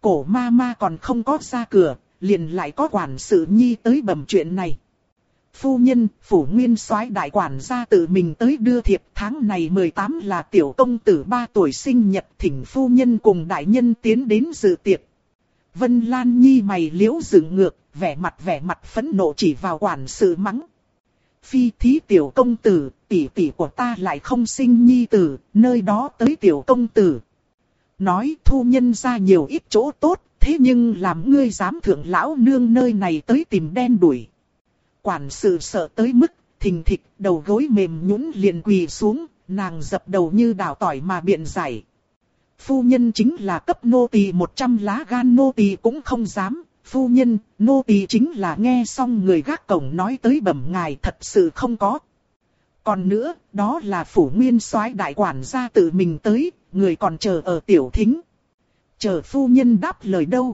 Cổ ma ma còn không có ra cửa, liền lại có quản sự nhi tới bẩm chuyện này. Phu nhân, phủ nguyên soái đại quản gia tự mình tới đưa thiệp, tháng này 18 là tiểu công tử 3 tuổi sinh nhật, thỉnh phu nhân cùng đại nhân tiến đến dự tiệc. Vân Lan Nhi mày liễu dựng ngược, vẻ mặt phẫn nộ chỉ vào quản sự mắng. Phi thí tiểu công tử, tỷ tỷ của ta lại không sinh nhi tử, nơi đó tới tiểu công tử. Nói thu nhân ra nhiều ít chỗ tốt, thế nhưng làm ngươi dám thượng lão nương nơi này tới tìm đen đuổi. Quản sự sợ tới mức, thình thịch, đầu gối mềm nhũn liền quỳ xuống, nàng dập đầu như đào tỏi mà biện giải. Phu nhân chính là cấp nô tỳ 100 lá gan nô tỳ cũng không dám. Phu nhân, nô tỳ chính là nghe xong người gác cổng nói tới bẩm ngài thật sự không có. Còn nữa, đó là phủ nguyên soái đại quản gia tự mình tới, người còn chờ ở tiểu thính. Chờ phu nhân đáp lời đâu?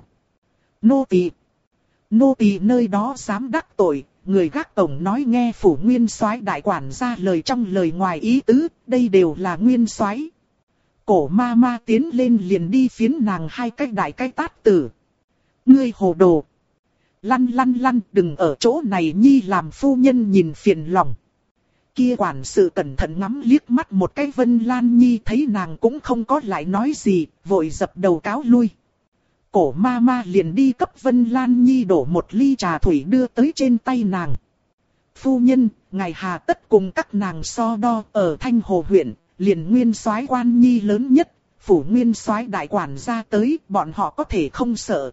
Nô tỳ nơi đó dám đắc tội, người gác cổng nói nghe phủ nguyên soái đại quản gia lời trong lời ngoài ý tứ, đây đều là nguyên soái. Cổ ma ma tiến lên liền đi phiến nàng 2 cái đại cái tát tử. Ngươi hồ đồ. Lăn, đừng ở chỗ này nhi làm phu nhân nhìn phiền lòng. Kia quản sự cẩn thận ngắm liếc mắt một cái Vân Lan Nhi thấy nàng cũng không có lại nói gì, vội dập đầu cáo lui. Cổ ma ma liền đi cấp Vân Lan Nhi đổ 1 ly trà thủy đưa tới trên tay nàng. Phu nhân, ngài hà tất cùng các nàng so đo ở Thanh Hồ huyện, liền nguyên soái quan nhi lớn nhất, phủ nguyên soái đại quản gia tới, bọn họ có thể không sợ.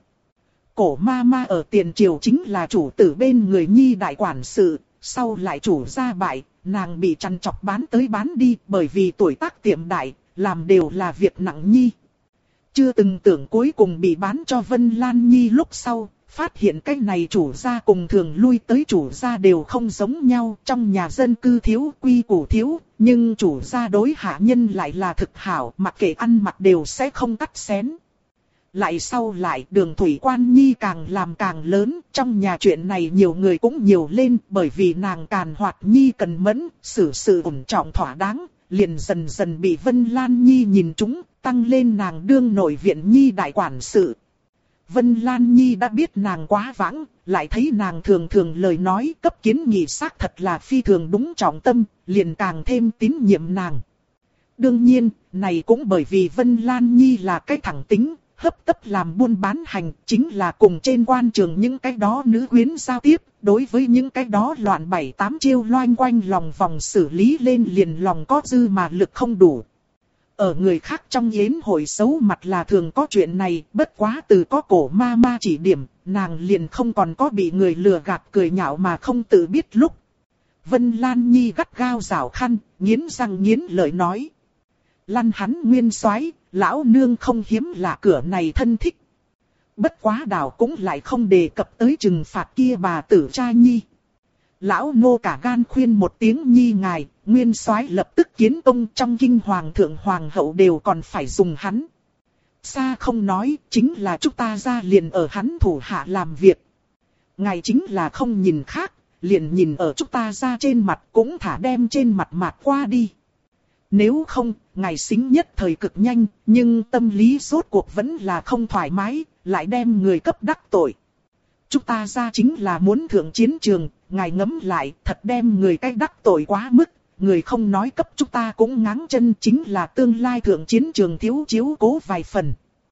Cổ ma ma ở tiền triều chính là chủ tử bên người nhi đại quản sự, sau lại chủ gia bại, nàng bị chăn chọc bán tới bán đi bởi vì tuổi tác tiệm đại, làm đều là việc nặng nhi. Chưa từng tưởng cuối cùng bị bán cho Vân Lan Nhi lúc sau, phát hiện cái này chủ gia cùng thường lui tới chủ gia đều không giống nhau, trong nhà dân cư thiếu, quy củ thiếu, nhưng chủ gia đối hạ nhân lại là thực hảo, mặc kệ ăn mặc đều sẽ không cắt xén. Lại sau lại Đường Thủy Quan Nhi càng làm càng lớn, trong nhà chuyện này nhiều người cũng nhiều lên, bởi vì nàng càn hoạt Nhi cần mẫn, xử sự ổn trọng thỏa đáng, liền dần dần bị Vân Lan Nhi nhìn trúng, tăng lên nàng đương nội viện Nhi đại quản sự. Vân Lan Nhi đã biết nàng quá vãng, lại thấy nàng thường thường lời nói cấp kiến nghị xác thật là phi thường đúng trọng tâm, liền càng thêm tín nhiệm nàng. Đương nhiên, này cũng bởi vì Vân Lan Nhi là cái thẳng tính, hấp tấp làm buôn bán hành, chính là cùng trên quan trường những cái đó nữ quyến giao tiếp, đối với những cái đó loạn 7-8 chiêu loanh quanh lòng vòng xử lý lên liền lòng có dư mà lực không đủ. Ở người khác trong yến hội xấu mặt là thường có chuyện này, bất quá từ có cổ ma ma chỉ điểm, nàng liền không còn có bị người lừa gạt cười nhạo mà không tự biết lúc. Vân Lan Nhi gắt gao rảo khăn, nghiến răng nghiến lợi nói. Lăn hắn nguyên soái, lão nương không hiếm lạ cửa này thân thích. Bất quá đảo cũng lại không đề cập tới trừng phạt kia bà tử cha Nhi. Lão nô cả gan khuyên một tiếng Nhi ngài, nguyên soái lập tức kiến công trong kinh hoàng thượng hoàng hậu đều còn phải dùng hắn. Xa không nói, chính là chúng ta ra liền ở hắn thủ hạ làm việc. Ngài chính là không nhìn khác, liền nhìn ở chúng ta ra trên mặt cũng thả đem trên mặt mạt qua đi. Nếu không, ngài xính nhất thời cực nhanh, nhưng tâm lý rốt cuộc vẫn là không thoải mái, lại đem người cấp đắc tội. Chúng ta ra chính là muốn thượng chiến trường, ngài ngẫm lại, thật đem người cách đắc tội quá mức, người không nói cấp chúng ta cũng ngáng chân chính là tương lai thượng chiến trường thiếu chiếu cố vài phần.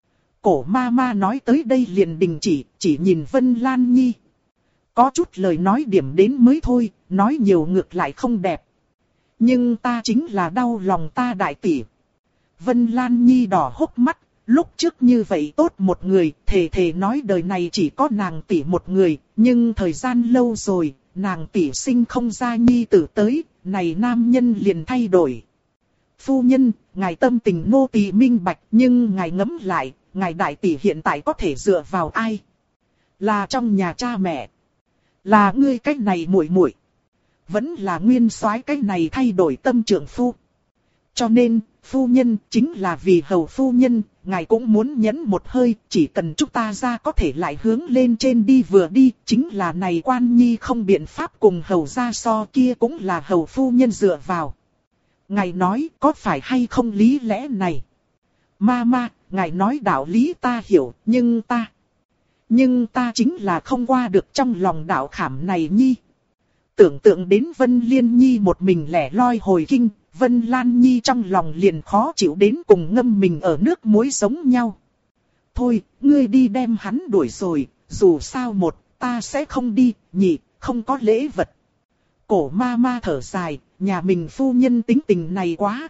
Cổ ma ma nói tới đây liền đình chỉ nhìn Vân Lan Nhi. Có chút lời nói điểm đến mới thôi, nói nhiều ngược lại không đẹp. Nhưng ta chính là đau lòng ta đại tỷ. Vân Lan Nhi đỏ hốc mắt, lúc trước như vậy tốt một người, thề nói đời này chỉ có nàng tỷ một người, nhưng thời gian lâu rồi, nàng tỷ sinh không ra nhi tử tới, này nam nhân liền thay đổi. Phu nhân, ngài tâm tình nô tỳ minh bạch, nhưng ngài ngẫm lại, ngài đại tỷ hiện tại có thể dựa vào ai? Là trong nhà cha mẹ? Là ngươi cách này muội muội? Vẫn là nguyên soái cái này thay đổi tâm trưởng phu. Cho nên, phu nhân chính là vì hầu phu nhân, ngài cũng muốn nhẫn một hơi, chỉ cần chúng ta ra có thể lại hướng lên trên đi vừa đi, chính là này quan nhi không biện pháp cùng hầu ra so kia cũng là hầu phu nhân dựa vào. Ngài nói có phải hay không lý lẽ này? Ma ma, ngài nói đạo lý ta hiểu, nhưng ta chính là không qua được trong lòng đạo khảm này nhi. Tưởng tượng đến Vân Liên Nhi một mình lẻ loi hồi kinh, Vân Lan Nhi trong lòng liền khó chịu đến cùng ngâm mình ở nước muối giống nhau. Thôi, ngươi đi đem hắn đuổi rồi, dù sao một, ta sẽ không đi, nhị, không có lễ vật. Cổ ma ma thở dài, nhà mình phu nhân tính tình này quá.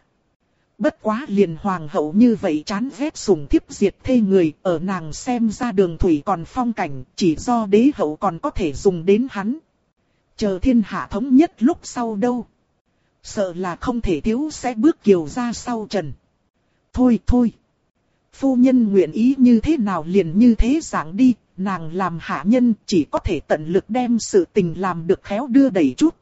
Bất quá liền hoàng hậu như vậy chán ghét sủng thiếp diệt thê người, ở nàng xem ra đường thủy còn phong cảnh, chỉ do đế hậu còn có thể dùng đến hắn. Chờ thiên hạ thống nhất lúc sau đâu. Sợ là không thể thiếu sẽ bước kiều ra sau trần. Thôi thôi. Phu nhân nguyện ý như thế nào liền như thế dạng đi, nàng làm hạ nhân chỉ có thể tận lực đem sự tình làm được khéo đưa đẩy chút.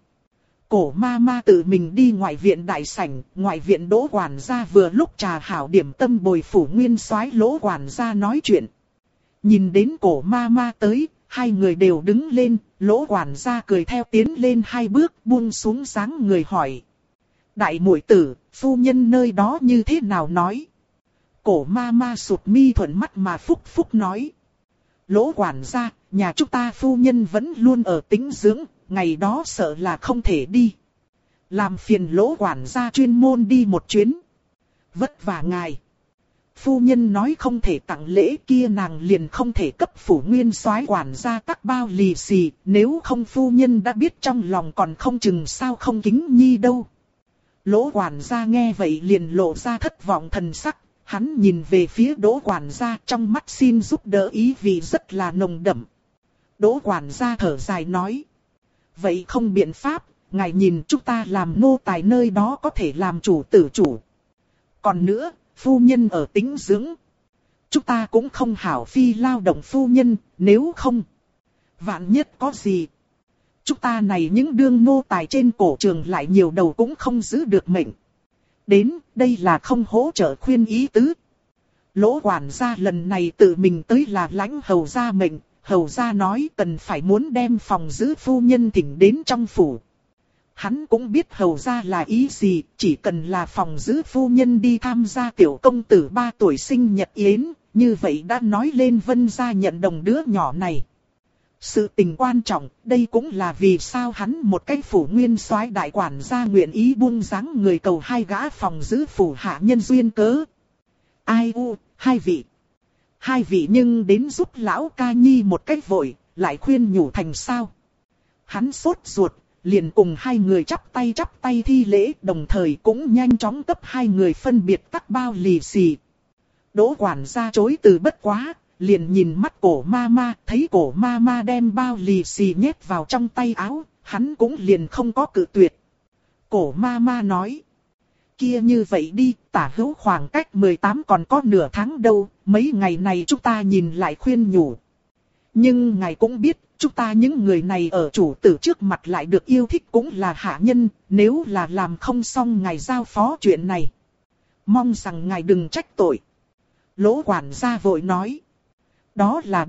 Cổ ma ma tự mình đi ngoại viện đại sảnh, ngoại viện Đỗ quản gia vừa lúc trà hảo điểm tâm bồi phủ nguyên soái Lỗ quản gia nói chuyện. Nhìn đến cổ ma ma tới, hai người đều đứng lên, Lỗ quản gia cười theo tiến lên hai bước buông xuống dáng người hỏi. Đại muội tử, phu nhân nơi đó như thế nào nói? Cổ ma ma sụt mi thuận mắt mà phúc phúc nói. Lỗ quản gia, nhà chúng ta phu nhân vẫn luôn ở tĩnh dưỡng, ngày đó sợ là không thể đi. Làm phiền Lỗ quản gia chuyên môn đi một chuyến. Vất vả ngài. Phu nhân nói không thể tặng lễ kia nàng liền không thể cấp phủ nguyên soái quản gia tắc bao lì xì, nếu không phu nhân đã biết trong lòng còn không chừng sao không kính nhi đâu. Lỗ quản gia nghe vậy liền lộ ra thất vọng thần sắc, hắn nhìn về phía Đỗ quản gia trong mắt xin giúp đỡ ý vì rất là nồng đậm. Đỗ quản gia thở dài nói. Vậy không biện pháp, ngài nhìn chúng ta làm nô tài nơi đó có thể làm chủ tử chủ. Còn nữa, phu nhân ở tĩnh dưỡng. Chúng ta cũng không hảo phi lao động phu nhân, nếu không. Vạn nhất có gì. Chúng ta này những đương nô tài trên cổ trường lại nhiều đầu cũng không giữ được mệnh. Đến, đây là không hỗ trợ khuyên ý tứ. Lỗ quản gia lần này tự mình tới là lãnh hầu gia mệnh. Hầu gia nói cần phải muốn đem phòng giữ phu nhân thỉnh đến trong phủ. Hắn cũng biết hầu gia là ý gì, chỉ cần là phòng giữ phu nhân đi tham gia tiểu công tử 3 tuổi sinh nhật yến, như vậy đã nói lên Vân gia nhận đồng đứa nhỏ này. Sự tình quan trọng, đây cũng là vì sao hắn một cái phủ nguyên soái đại quản gia nguyện ý buông dáng người cầu hai gã phòng giữ phủ hạ nhân duyên cớ. Ai u, hai vị nhưng đến giúp lão ca nhi một cách vội, lại khuyên nhủ thành sao. Hắn sốt ruột, liền cùng hai người chắp tay thi lễ, đồng thời cũng nhanh chóng cấp hai người phân biệt các bao lì xì. Đỗ quản gia chối từ bất quá, liền nhìn mắt cổ ma ma, thấy cổ ma ma đem bao lì xì nhét vào trong tay áo, hắn cũng liền không có cự tuyệt. Cổ ma ma nói. Kia như vậy đi, tả hữu khoảng cách 18 còn có nửa tháng đâu, mấy ngày này chúng ta nhìn lại khuyên nhủ. Nhưng ngài cũng biết, chúng ta những người này ở chủ tử trước mặt lại được yêu thích cũng là hạ nhân, nếu là làm không xong ngài giao phó chuyện này. Mong rằng ngài đừng trách tội. Lỗ quản gia vội nói. Đó là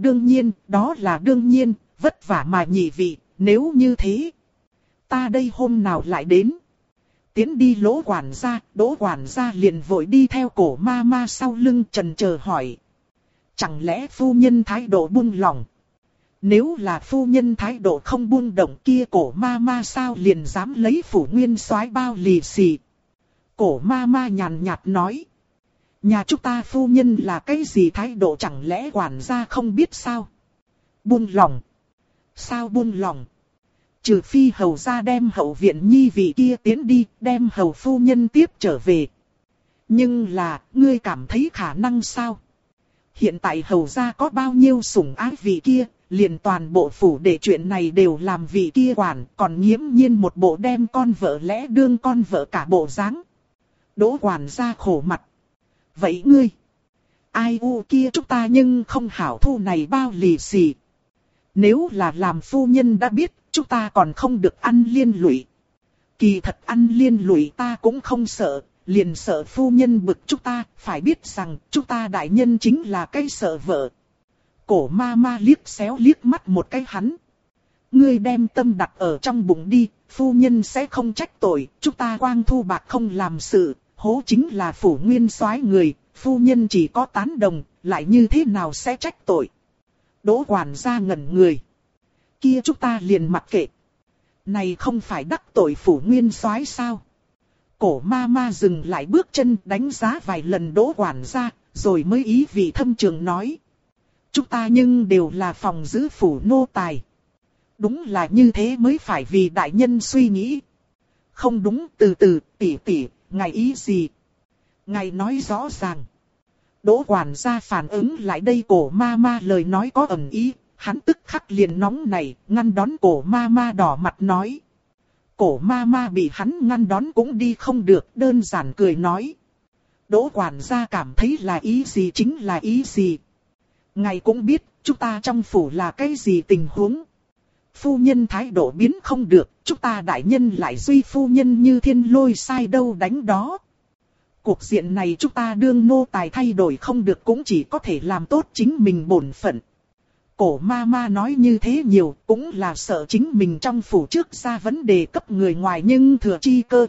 đương nhiên, vất vả mà nhị vị, nếu như thế. Ta đây hôm nào lại đến. Tiến đi Lỗ quản gia liền vội đi theo cổ ma ma sau lưng chần chờ hỏi. Chẳng lẽ phu nhân thái độ buông lỏng? Nếu là phu nhân thái độ không buông động kia cổ ma ma sao liền dám lấy phủ nguyên soái bao lì xì? Cổ ma ma nhàn nhạt nói. Nhà chúng ta phu nhân là cái gì thái độ chẳng lẽ quản gia không biết sao? Buông lỏng. Sao buông lỏng? Trừ phi hầu gia đem hậu viện nhi vị kia tiến đi, đem hầu phu nhân tiếp trở về. Nhưng là, ngươi cảm thấy khả năng sao? Hiện tại hầu gia có bao nhiêu sủng ái vị kia, liền toàn bộ phủ để chuyện này đều làm vị kia quản, còn nghiễm nhiên một bộ đem con vợ lẽ đương con vợ cả bộ dáng. Đỗ quản gia khổ mặt. Vậy ngươi, ai u kia chúng ta nhưng không hảo thu này bao lì xì. Nếu là làm phu nhân đã biết, chúng ta còn không được ăn liên lụy. Kỳ thật ăn liên lụy ta cũng không sợ, liền sợ phu nhân bực chúng ta, phải biết rằng chúng ta đại nhân chính là cái sợ vợ. Cổ ma ma liếc xéo liếc mắt một cái hắn. Ngươi đem tâm đặt ở trong bụng đi, phu nhân sẽ không trách tội, chúng ta quang thu bạc không làm sự, hố chính là phủ nguyên soái người, phu nhân chỉ có tán đồng, lại như thế nào sẽ trách tội. Đỗ quản gia ngẩn người. Kia chúng ta liền mặc kệ. Này không phải đắc tội phủ nguyên soái sao? Cổ ma ma dừng lại bước chân đánh giá vài lần Đỗ quản gia, rồi mới ý vị thâm trường nói. Chúng ta nhưng đều là phòng giữ phủ nô tài. Đúng là như thế mới phải vì đại nhân suy nghĩ. Không đúng, từ từ, tỷ, ngài ý gì? Ngài nói rõ ràng. Đỗ quản gia phản ứng lại đây cổ ma ma lời nói có ẩn ý, hắn tức khắc liền nóng nảy, ngăn đón cổ ma ma đỏ mặt nói. Cổ ma ma bị hắn ngăn đón cũng đi không được, đơn giản cười nói. Đỗ quản gia cảm thấy là ý gì chính là ý gì. Ngài cũng biết, chúng ta trong phủ là cái gì tình huống. Phu nhân thái độ biến không được, chúng ta đại nhân lại duy phu nhân như thiên lôi sai đâu đánh đó. Cuộc diện này chúng ta đương nô tài thay đổi không được cũng chỉ có thể làm tốt chính mình bổn phận. Cổ ma ma nói như thế nhiều cũng là sợ chính mình trong phủ trước ra vấn đề cấp người ngoài nhưng thừa chi cơ.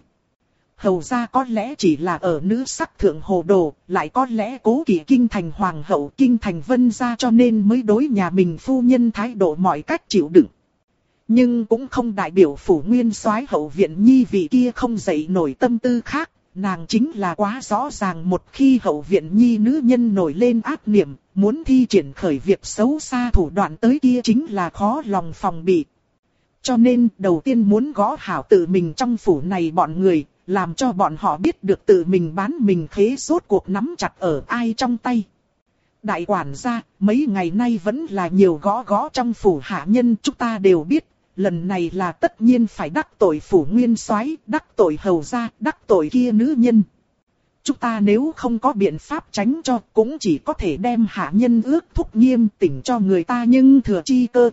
Hầu ra có lẽ chỉ là ở nữ sắc thượng hồ đồ, lại có lẽ cố kỵ kinh thành hoàng hậu kinh thành vân gia cho nên mới đối nhà mình phu nhân thái độ mọi cách chịu đựng. Nhưng cũng không đại biểu phủ nguyên soái hậu viện nhi vị kia không dậy nổi tâm tư khác. Nàng chính là quá rõ ràng một khi hậu viện nhi nữ nhân nổi lên ác niệm, muốn thi triển khởi việc xấu xa thủ đoạn tới kia chính là khó lòng phòng bị. Cho nên đầu tiên muốn gõ hảo tự mình trong phủ này bọn người, làm cho bọn họ biết được tự mình bán mình khế rốt cuộc nắm chặt ở ai trong tay. Đại quản gia, mấy ngày nay vẫn là nhiều gõ trong phủ hạ nhân chúng ta đều biết. Lần này là tất nhiên phải đắc tội phủ nguyên soái, đắc tội hầu gia, đắc tội kia nữ nhân. Chúng ta nếu không có biện pháp tránh cho, cũng chỉ có thể đem hạ nhân ước thúc nghiêm tỉnh cho người ta nhưng thừa chi cơ.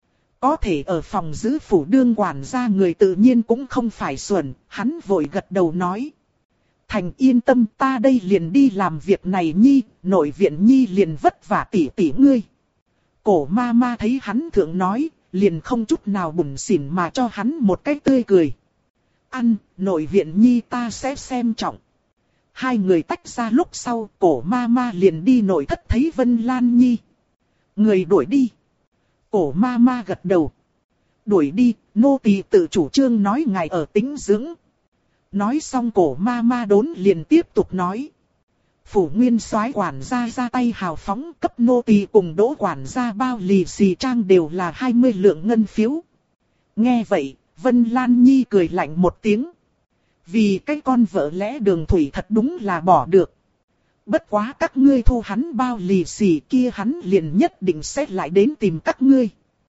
Có thể ở phòng giữ phủ đương quản gia người tự nhiên cũng không phải xuẩn, hắn vội gật đầu nói. Thành yên tâm ta đây liền đi làm việc này nhi, nội viện nhi liền vất vả tỉ ngươi. Cổ ma ma thấy hắn thượng nói. Liền không chút nào bủn xỉn mà cho hắn một cái tươi cười. Ăn, nội viện nhi ta sẽ xem trọng. Hai người tách ra lúc sau, cổ ma ma liền đi nội thất thấy Vân Lan Nhi. Người đuổi đi. Cổ ma ma gật đầu. Đuổi đi, nô tỳ tự chủ trương nói ngài ở tĩnh dưỡng. Nói xong cổ ma ma đốn liền tiếp tục nói. Phủ nguyên soái quản gia ra tay hào phóng cấp nô tỳ cùng Đỗ quản gia bao lì xì trang đều là 20 lượng ngân phiếu. Nghe vậy, Vân Lan Nhi cười lạnh một tiếng. Vì cái con vợ lẽ Đường Thủy thật đúng là bỏ được. Bất quá các ngươi thu hắn bao lì xì kia hắn liền nhất định sẽ lại đến tìm các ngươi.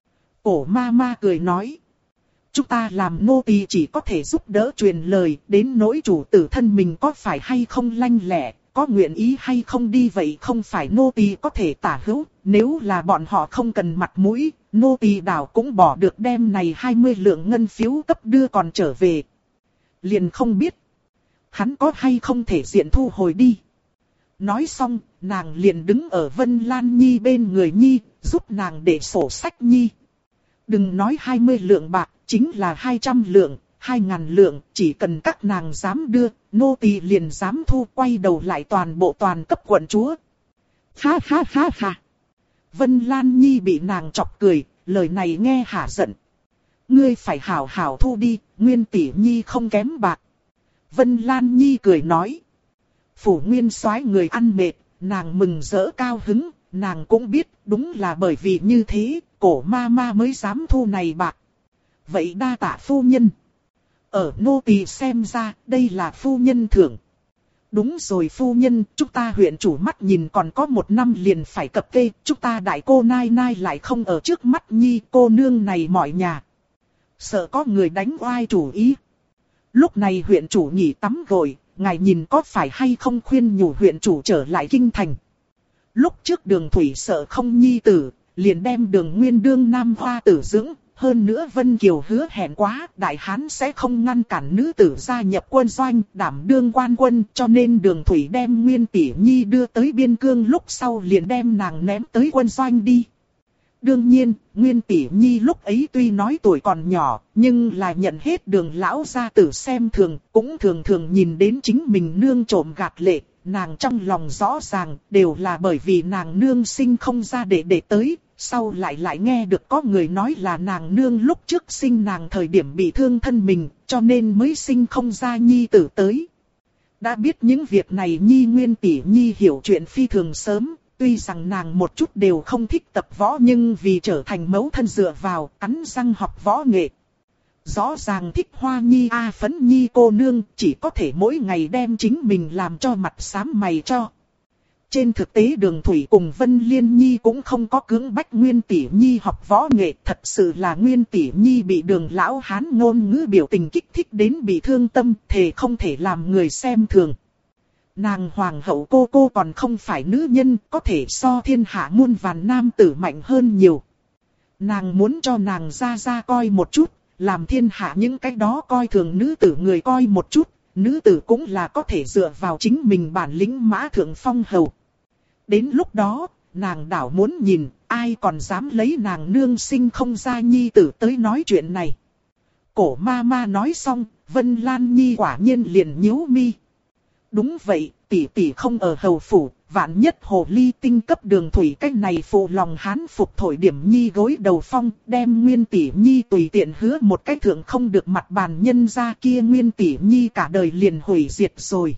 Cổ ma ma cười nói. Chúng ta làm nô tỳ chỉ có thể giúp đỡ truyền lời đến nỗi chủ tử thân mình có phải hay không lanh lẹ. Có nguyện ý hay không đi vậy không phải nô tỳ có thể tả hữu, nếu là bọn họ không cần mặt mũi, nô tỳ đảo cũng bỏ được đem này 20 lượng ngân phiếu cấp đưa còn trở về. Liền không biết, hắn có hay không thể diện thu hồi đi. Nói xong, nàng liền đứng ở Vân Lan Nhi bên người Nhi, giúp nàng để sổ sách Nhi. Đừng nói 20 lượng bạc, chính là 200 lượng. 2.000 lượng, chỉ cần các nàng dám đưa, nô tỳ liền dám thu quay đầu lại toàn bộ toàn cấp quận chúa. Ha ha ha ha. Vân Lan Nhi bị nàng chọc cười, lời này nghe hả giận. Ngươi phải hảo hảo thu đi, Nguyên tỷ nhi không kém bạc. Vân Lan Nhi cười nói. Phủ nguyên soái người ăn mệt, nàng mừng rỡ cao hứng, nàng cũng biết đúng là bởi vì như thế, cổ ma ma mới dám thu này bạc. Vậy đa tạ phu nhân. Ở nô tỳ xem ra, đây là phu nhân thưởng. Đúng rồi phu nhân, chúng ta huyện chủ mắt nhìn còn có 1 năm liền phải cập kê, chúng ta đại cô nai nai lại không ở trước mắt nhi cô nương này mọi nhà. Sợ có người đánh oai chủ ý. Lúc này huyện chủ nghỉ tắm gội, ngài nhìn có phải hay không khuyên nhủ huyện chủ trở lại kinh thành. Lúc trước Đường Thủy sợ không nhi tử, liền đem Đường Nguyên đương nam hoa tử dưỡng. Hơn nữa Vân Kiều hứa hẹn quá, Đại Hán sẽ không ngăn cản nữ tử gia nhập quân doanh, đảm đương quan quân, cho nên Đường Thủy đem Nguyên tỷ nhi đưa tới biên cương lúc sau liền đem nàng ném tới quân doanh đi. Đương nhiên, Nguyên tỷ nhi lúc ấy tuy nói tuổi còn nhỏ, nhưng là nhận hết Đường lão gia tử xem thường, cũng thường thường nhìn đến chính mình nương trộm gạt lệ, nàng trong lòng rõ ràng đều là bởi vì nàng nương sinh không ra để tới, sau lại nghe được có người nói là nàng nương lúc trước sinh nàng thời điểm bị thương thân mình, cho nên mới sinh không ra nhi tử tới. Đã biết những việc này Nhi Nguyên tỷ Nhi hiểu chuyện phi thường sớm, tuy rằng nàng một chút đều không thích tập võ nhưng vì trở thành mẫu thân dựa vào, cắn răng học võ nghệ. Rõ ràng thích Hoa Nhi Phấn Nhi cô nương chỉ có thể mỗi ngày đem chính mình làm cho mặt xám mày cho. Trên thực tế Đường Thủy cùng Vân Liên Nhi cũng không có cưỡng bách Nguyên tỷ Nhi học võ nghệ. Thật sự là Nguyên tỷ Nhi bị Đường lão hán ngôn ngữ biểu tình kích thích đến bị thương tâm, thề không thể làm người xem thường. Nàng hoàng hậu cô còn không phải nữ nhân, có thể so thiên hạ muôn vàn nam tử mạnh hơn nhiều. Nàng muốn cho nàng ra coi một chút, làm thiên hạ những cái đó coi thường nữ tử người coi một chút, nữ tử cũng là có thể dựa vào chính mình bản lĩnh mã thượng phong hầu. Đến lúc đó, nàng đảo muốn nhìn, ai còn dám lấy nàng nương sinh không ra nhi tử tới nói chuyện này. Cổ ma ma nói xong, Vân Lan Nhi quả nhiên liền nhíu mi. Đúng vậy, tỷ tỷ không ở hầu phủ, vạn nhất hồ ly tinh cấp Đường Thủy cách này phụ lòng hán phục thổi điểm Nhi gối đầu phong, đem Nguyên tỷ Nhi tùy tiện hứa một cách thượng không được mặt bàn nhân ra kia Nguyên tỷ Nhi cả đời liền hủy diệt rồi.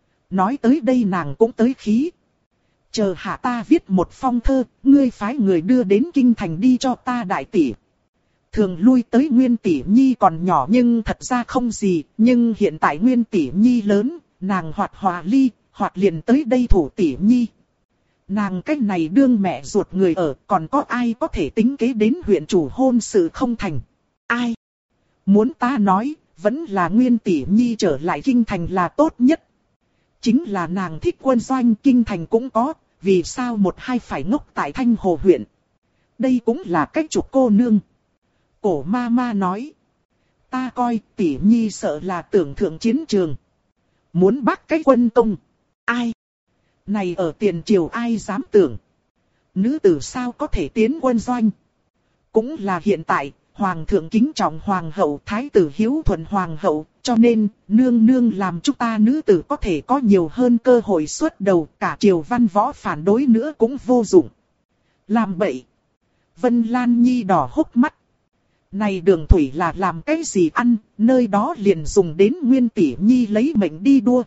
Nói tới đây nàng cũng tới khí. Chờ hạ ta viết một phong thơ, ngươi phái người đưa đến kinh thành đi cho ta đại tỷ. Thường lui tới Nguyên tỷ Nhi còn nhỏ nhưng thật ra không gì, nhưng hiện tại Nguyên tỷ Nhi lớn, nàng hoặc hòa ly, hoặc liền tới đây thủ tỷ Nhi. Nàng cách này đương mẹ ruột người ở, còn có ai có thể tính kế đến huyện chủ hôn sự không thành? Ai? Muốn ta nói, vẫn là Nguyên tỷ Nhi trở lại kinh thành là tốt nhất. Chính là nàng thích quân doanh, kinh thành cũng có, vì sao một hai phải ngốc tại Thanh Hồ huyện? Đây cũng là cách trục cô nương. Cổ ma ma nói. Ta coi tỷ Nhi sợ là tưởng thượng chiến trường. Muốn bắt cái quân công. Ai? Này ở tiền triều ai dám tưởng. Nữ tử sao có thể tiến quân doanh? Cũng là hiện tại, hoàng thượng kính trọng hoàng hậu, thái tử hiếu thuận hoàng hậu, cho nên, nương nương làm chúng ta nữ tử có thể có nhiều hơn cơ hội xuất đầu, cả triều văn võ phản đối nữa cũng vô dụng. Làm bậy. Vân Lan Nhi đỏ hốc mắt. Này Đường Thủy là làm cái gì ăn, nơi đó liền dùng đến Nguyên tỷ Nhi lấy mệnh đi đua.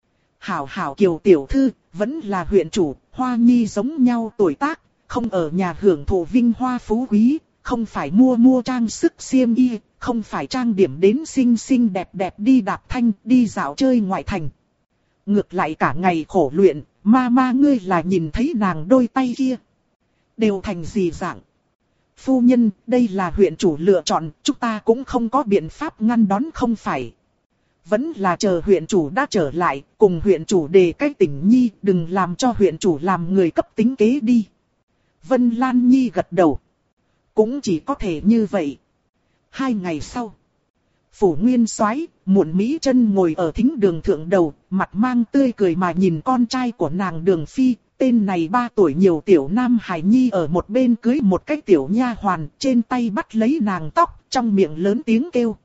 Hảo hảo Kiều tiểu thư, vẫn là huyện chủ, Hoa Nhi giống nhau tuổi tác, không ở nhà hưởng thụ vinh hoa phú quý, không phải mua trang sức xiêm y, không phải trang điểm đến xinh xinh đẹp đẹp đi đạp thanh, đi dạo chơi ngoại thành. Ngược lại cả ngày khổ luyện, ma ngươi là nhìn thấy nàng đôi tay kia. Đều thành gì dạng? Phu nhân, đây là huyện chủ lựa chọn, chúng ta cũng không có biện pháp ngăn đón không phải. Vẫn là chờ huyện chủ đã trở lại, cùng huyện chủ đề cái tình Nhi, đừng làm cho huyện chủ làm người cấp tính kế đi. Vân Lan Nhi gật đầu. Cũng chỉ có thể như vậy. 2 ngày sau, phủ Nguyên Soái, Muộn Mỹ Chân ngồi ở thính đường thượng đầu, mặt mang tươi cười mà nhìn con trai của nàng Đường Phi. Tên này 3 tuổi nhiều tiểu nam hài nhi ở một bên cưới một cái tiểu nha hoàn, trên tay bắt lấy nàng tóc, trong miệng lớn tiếng kêu.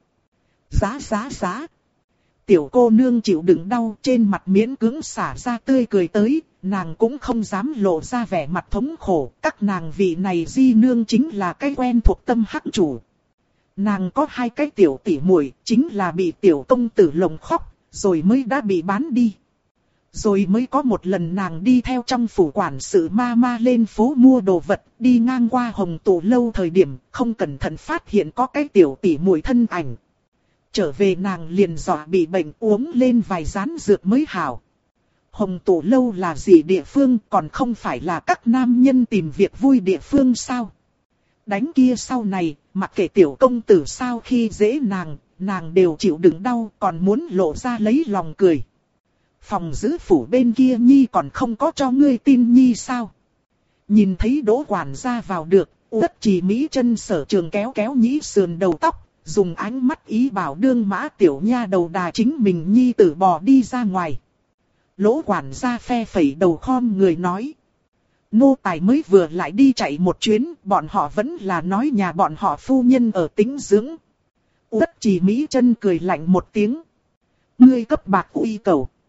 Giá. Tiểu cô nương chịu đựng đau, trên mặt miễn cưỡng xả ra tươi cười tới, nàng cũng không dám lộ ra vẻ mặt thống khổ, các nàng vị này di nương chính là cái quen thuộc tâm hắc chủ. Nàng có 2 cái tiểu tỷ muội, chính là bị tiểu công tử lồng khóc, rồi mới đã bị bán đi. Rồi mới có một lần nàng đi theo trong phủ quản sự ma lên phố mua đồ vật, đi ngang qua Hồng Tụ lâu thời điểm, không cẩn thận phát hiện có cái tiểu tỷ muội thân ảnh. Trở về nàng liền dọa bị bệnh, uống lên vài rán dược mới hảo. Hồng Tụ lâu là gì địa phương, còn không phải là các nam nhân tìm việc vui địa phương sao? Đánh kia sau này, mặc kệ tiểu công tử sao khi dễ nàng đều chịu đựng đau, còn muốn lộ ra lấy lòng cười. Phòng giữ phủ bên kia Nhi còn không có cho ngươi tin Nhi sao? Nhìn thấy Đỗ quản gia vào được, Uất Trì Mỹ Chân sở trường kéo nhĩ sườn đầu tóc, dùng ánh mắt ý bảo đương mã tiểu nha đầu đà chính mình Nhi tử bò đi ra ngoài. Lỗ quản gia phe phẩy đầu khom người nói. Nô tài mới vừa lại đi chạy một chuyến, bọn họ vẫn là nói nhà bọn họ phu nhân ở tĩnh dưỡng. Uất Trì Mỹ Chân cười lạnh một tiếng. Ngươi cấp bạc uy cầu.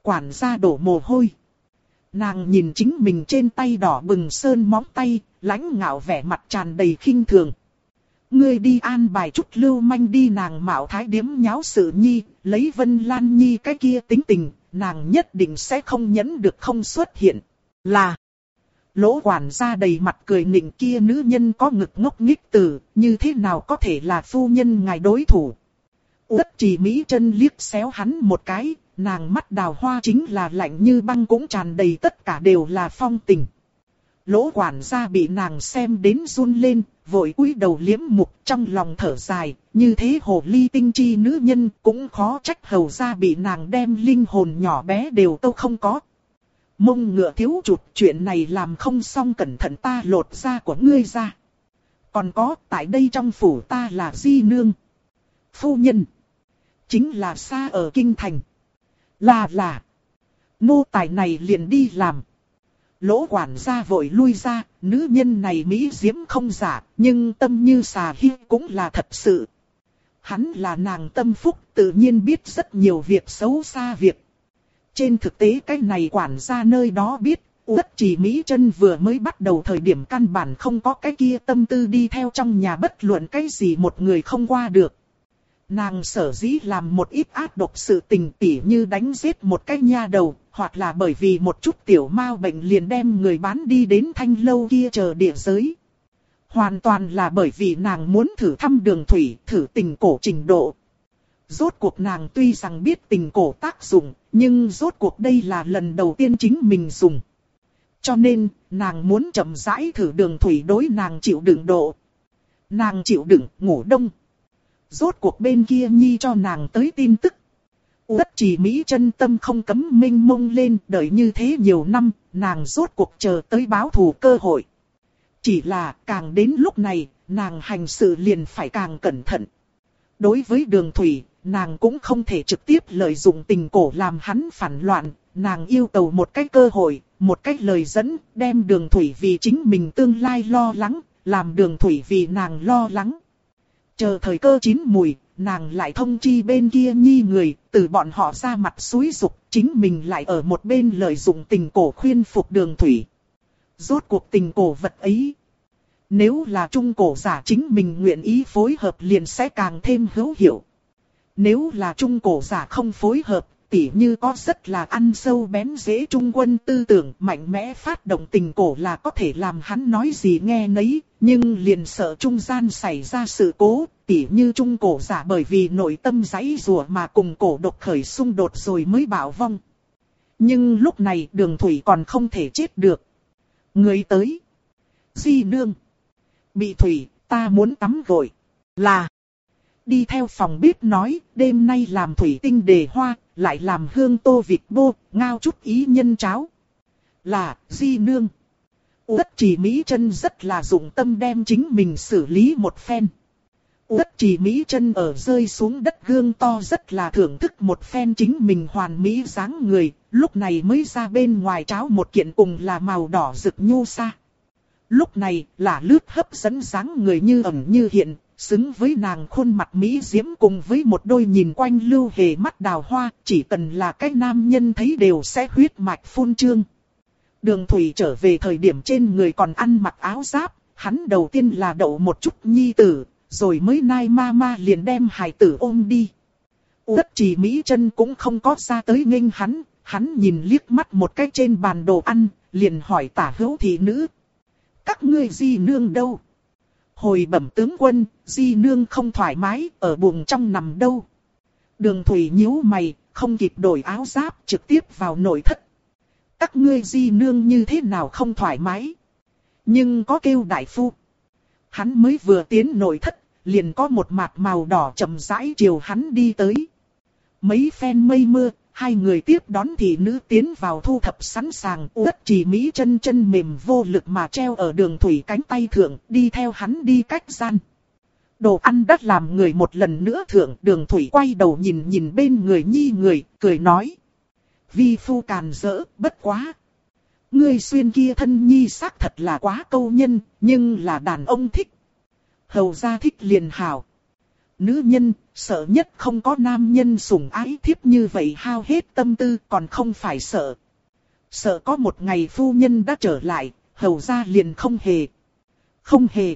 Quản gia đổ mồ hôi. Nàng nhìn chính mình trên tay đỏ bừng sơn móng tay, lãnh ngạo vẻ mặt tràn đầy khinh thường. Ngươi đi an bài chút lưu manh đi, nàng mạo thái điếm nháo sự nhi, lấy Vân Lan Nhi cái kia tính tình, nàng nhất định sẽ không nhẫn được không xuất hiện. Là, Lỗ quản gia đầy mặt cười nịnh, kia nữ nhân có ngực ngốc nghích tử, như thế nào có thể là phu nhân ngài đối thủ. Uất Trì Mỹ Chân liếc xéo hắn một cái, nàng mắt đào hoa chính là lạnh như băng, cũng tràn đầy tất cả đều là phong tình. Lỗ quản gia bị nàng xem đến run lên, vội cúi đầu liếm mục, trong lòng thở dài, như thế hồ ly tinh chi nữ nhân cũng khó trách hầu gia bị nàng đem linh hồn nhỏ bé đều tô không có. Mông ngựa thiếu chụt, chuyện này làm không xong, cẩn thận ta lột da của ngươi ra. Còn có, tại đây trong phủ ta là di nương. Phu nhân, chính là xa ở kinh thành. Là, nô tài này liền đi làm. Lỗ quản gia vội lui ra, nữ nhân này mỹ diễm không giả, nhưng tâm như xà hi cũng là thật sự. Hắn là nàng tâm phúc, tự nhiên biết rất nhiều việc xấu xa việc. Trên thực tế cái này quản gia nơi đó biết, Uất Trì Mỹ Chân vừa mới bắt đầu thời điểm căn bản không có cái kia tâm tư đi theo trong nhà bất luận cái gì một người không qua được. Nàng sở dĩ làm một ít ác độc sự tình, tỉ như đánh giết một cái nha đầu, hoặc là bởi vì một chút tiểu mao bệnh liền đem người bán đi đến thanh lâu kia chờ địa giới. Hoàn toàn là bởi vì nàng muốn thử thăm Đường Thủy, thử tình cổ trình độ. Rốt cuộc nàng tuy rằng biết tình cổ tác dụng, nhưng rốt cuộc đây là lần đầu tiên chính mình dùng. Cho nên, nàng muốn chậm rãi thử Đường Thủy đối nàng chịu đựng độ. Nàng chịu đựng, ngủ đông. Rốt cuộc bên kia nhi cho nàng tới tin tức. Uất Trì Mỹ Chân tâm không cấm mênh mông lên, đợi như thế nhiều năm, nàng rốt cuộc chờ tới báo thù cơ hội. Chỉ là càng đến lúc này, nàng hành sự liền phải càng cẩn thận. Đối với Đường Thủy, nàng cũng không thể trực tiếp lợi dụng tình cổ làm hắn phản loạn. Nàng yêu cầu một cái cơ hội, một cái lời dẫn, đem Đường Thủy vì chính mình tương lai lo lắng, làm Đường Thủy vì nàng lo lắng. Chờ thời cơ chín mùi, nàng lại thông chi bên kia nhi người, từ bọn họ ra mặt xúi giục, chính mình lại ở một bên lợi dụng tình cổ khuyên phục Đường Thủy. Rốt cuộc tình cổ vật ấy, nếu là trung cổ giả chính mình nguyện ý phối hợp liền sẽ càng thêm hữu hiệu. Nếu là trung cổ giả không phối hợp, tỉ như có rất là ăn sâu bén rễ trung quân tư tưởng mạnh mẽ phát động tình cổ là có thể làm hắn nói gì nghe nấy, nhưng liền sợ trung gian xảy ra sự cố, tỉ như trung cổ giả bởi vì nội tâm giãy giụa mà cùng cổ độc khởi xung đột rồi mới bạo vong. Nhưng lúc này Đường Thủy còn không thể chết được. Người tới. Di nương. Bị Thủy, ta muốn tắm gội. Là. Đi theo phòng bếp nói, đêm nay làm thủy tinh đề hoa, lại làm hương tô vịt bô, ngao chút ý nhân cháo. Là, di nương. Uất Trì Mỹ Chân rất là dụng tâm đem chính mình xử lý một phen. Uất Trì Mỹ Chân ở rơi xuống đất gương to rất là thưởng thức một phen chính mình hoàn mỹ dáng người, lúc này mới ra bên ngoài tráo một kiện cùng là màu đỏ rực nhu sa. Lúc này là lướt hấp dẫn dáng người như ẩn như hiện, xứng với nàng khuôn mặt mỹ diễm cùng với một đôi nhìn quanh lưu hề mắt đào hoa, chỉ cần là cái nam nhân thấy đều sẽ huyết mạch phun trương. Đường Thủy trở về thời điểm trên người còn ăn mặc áo giáp, hắn đầu tiên là đậu một chút nhi tử, rồi mới nai ma ma liền đem hài tử ôm đi. Uất Trì Mỹ Chân cũng không có ra tới nghênh hắn nhìn liếc mắt một cái trên bàn đồ ăn, liền hỏi tả hữu thị nữ. Các ngươi di nương đâu? Hồi bẩm tướng quân, di nương không thoải mái, ở buồng trong nằm đâu. Đường Thủy nhíu mày, không kịp đổi áo giáp, trực tiếp vào nội thất. Các ngươi di nương như thế nào không thoải mái? Nhưng có kêu đại phu. Hắn mới vừa tiến nội thất, liền có một mạt màu đỏ chậm rãi chiều hắn đi tới. Mấy phen mây mưa, hai người tiếp đón thị nữ tiến vào thu thập sẵn sàng. Uất Trì Mỹ Chân chân mềm vô lực mà treo ở Đường Thủy cánh tay thượng, đi theo hắn đi cách gian. Đồ ăn đắt làm người một lần nữa thượng. Đường Thủy quay đầu nhìn bên người nhi người, cười nói. Vi phu càn rỡ, bất quá. Ngươi xuyên kia thân nhi xác thật là quá câu nhân, nhưng là đàn ông thích. Hầu gia thích liền hảo. Nữ nhân, sợ nhất không có nam nhân sủng ái thiếp như vậy hao hết tâm tư còn không phải sợ. Sợ có một ngày phu nhân đã trở lại, hầu ra liền không hề. Không hề.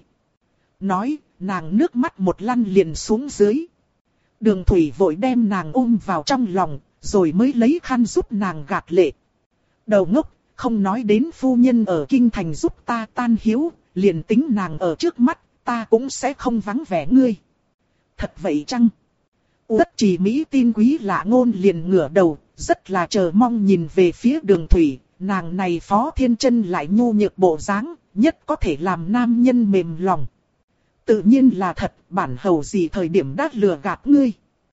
Nói, nàng nước mắt một lăn liền xuống dưới. Đường Thủy vội đem nàng ôm vào trong lòng, rồi mới lấy khăn giúp nàng gạt lệ. Đầu ngốc, không nói đến phu nhân ở kinh thành giúp ta tan hiếu, liền tính nàng ở trước mắt, ta cũng sẽ không vắng vẻ ngươi. Thật vậy chăng? Uất Trì Mỹ tin quý lạ ngôn liền ngửa đầu, rất là chờ mong nhìn về phía Đường Thủy, nàng này Phó Thiên Chân lại nhu nhược bộ dáng, nhất có thể làm nam nhân mềm lòng. Tự nhiên là thật, bản hầu gì thời điểm đã lừa gạt ngươi.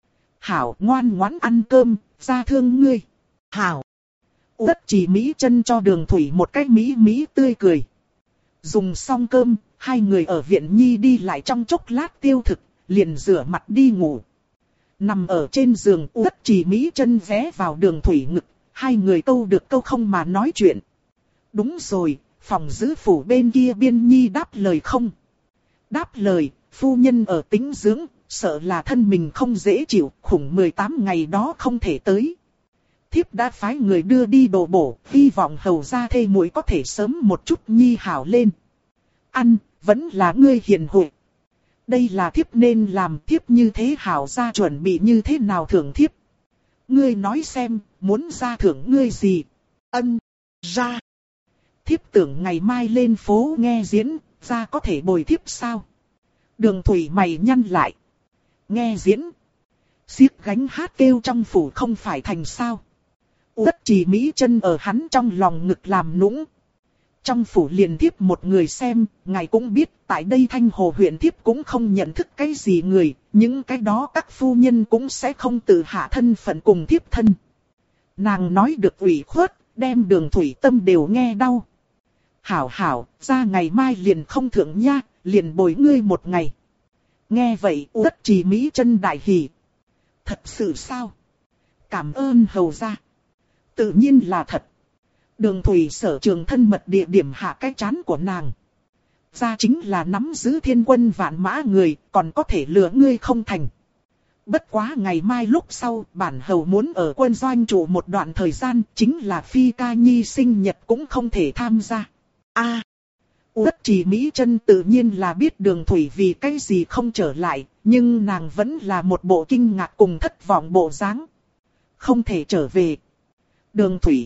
Hảo, ngoan ngoãn ăn cơm, ra thương ngươi. Hảo. Uất Trì Mỹ Chân cho Đường Thủy một cái mỹ tươi cười. Dùng xong cơm, hai người ở viện nhi đi lại trong chốc lát tiêu thực, liền rửa mặt đi ngủ. Nằm ở trên giường, Uất Trì Mỹ Chân ghé vào Đường Thủy ngực, hai người câu được câu không mà nói chuyện. Đúng rồi, phòng giữ phủ bên kia Biên Nhi đáp lời không? Đáp lời, phu nhân ở tĩnh dưỡng, sợ là thân mình không dễ chịu, khủng 18 ngày đó không thể tới. Thiếp đã phái người đưa đi đồ bổ, hy vọng hầu gia thê muội có thể sớm một chút nhi hảo lên. Ăn, vẫn là ngươi hiền huệ. Đây là thiếp nên làm, thiếp như thế hảo gia chuẩn bị như thế nào thưởng thiếp. Ngươi nói xem, muốn gia thưởng ngươi gì? Ân, ra. Thiếp tưởng ngày mai lên phố nghe diễn, gia có thể bồi thiếp sao? Đường Thủy mày nhăn lại. Nghe diễn. Xiếc gánh hát kêu trong phủ không phải thành sao? Uất Trì Mỹ Chân ở hắn trong lòng ngực làm nũng. Trong phủ liền thiếp một người xem, ngài cũng biết, tại đây Thanh Hồ huyện thiếp cũng không nhận thức cái gì người, những cái đó các phu nhân cũng sẽ không tự hạ thân phận cùng thiếp thân. Nàng nói được ủy khuất, đem Đường Thủy tâm đều nghe đau. Hảo hảo, ra ngày mai liền không thượng nha, liền bồi ngươi một ngày. Nghe vậy Uất Trì Mỹ Chân đại hỉ. Thật sự sao? Cảm ơn hầu gia. Tự nhiên là thật. Đường Thủy sở trường thân mật địa điểm hạ cái chán của nàng. Ra chính là nắm giữ thiên quân vạn mã người, còn có thể lừa ngươi không thành. Bất quá ngày mai lúc sau, bản hầu muốn ở quân doanh trụ một đoạn thời gian, chính là Phi Ca Nhi sinh nhật cũng không thể tham gia. Uất Trì Mỹ Chân tự nhiên là biết Đường Thủy vì cái gì không trở lại, nhưng nàng vẫn là một bộ kinh ngạc cùng thất vọng bộ dáng. Không thể trở về. Đường Thủy.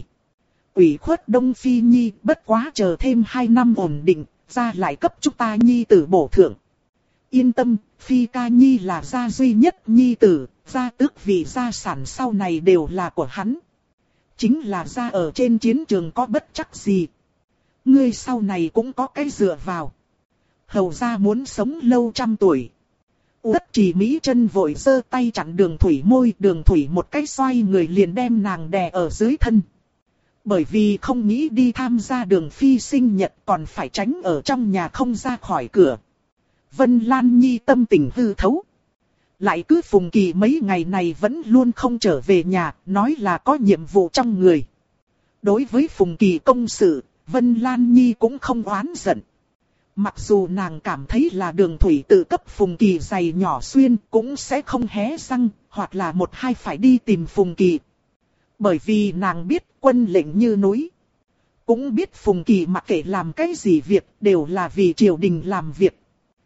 Ủy khuất Đông Phi Nhi, bất quá chờ thêm 2 năm ổn định, ra lại cấp chúng ta Nhi tử bổ thượng. Yên tâm, Phi Ca Nhi là gia duy nhất Nhi tử, gia tước vị gia sản sau này đều là của hắn. Chính là gia ở trên chiến trường có bất chắc gì. Ngươi sau này cũng có cái dựa vào. Hầu gia muốn sống lâu trăm tuổi. Uất Trì Mỹ Chân vội giơ tay chặn Đường Thủy môi, Đường Thủy một cái xoay người liền đem nàng đè ở dưới thân. Bởi vì không nghĩ đi tham gia Đường Phi sinh nhật còn phải tránh ở trong nhà không ra khỏi cửa. Vân Lan Nhi tâm tình hư thấu. Lại cứ Phùng Kỳ mấy ngày này vẫn luôn không trở về nhà, nói là có nhiệm vụ trong người. Đối với Phùng Kỳ công sự, Vân Lan Nhi cũng không oán giận. Mặc dù nàng cảm thấy là Đường Thủy tự cấp Phùng Kỳ giày nhỏ xuyên cũng sẽ không hé răng, hoặc là một hai phải đi tìm Phùng Kỳ. Bởi vì nàng biết quân lệnh như núi. Cũng biết Phùng Kỳ mặc kệ làm cái gì việc đều là vì triều đình làm việc.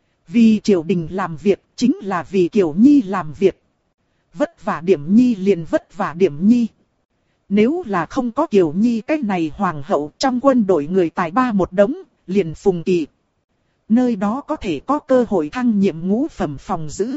Vì triều đình làm việc chính là vì Kiều Nhi làm việc. Vất vả điểm Nhi liền vất vả điểm Nhi. Nếu là không có Kiều Nhi cái này hoàng hậu trong quân đội người tài ba một đống, liền Phùng Kỳ. Nơi đó có thể có cơ hội thăng nhiệm ngũ phẩm phòng giữ.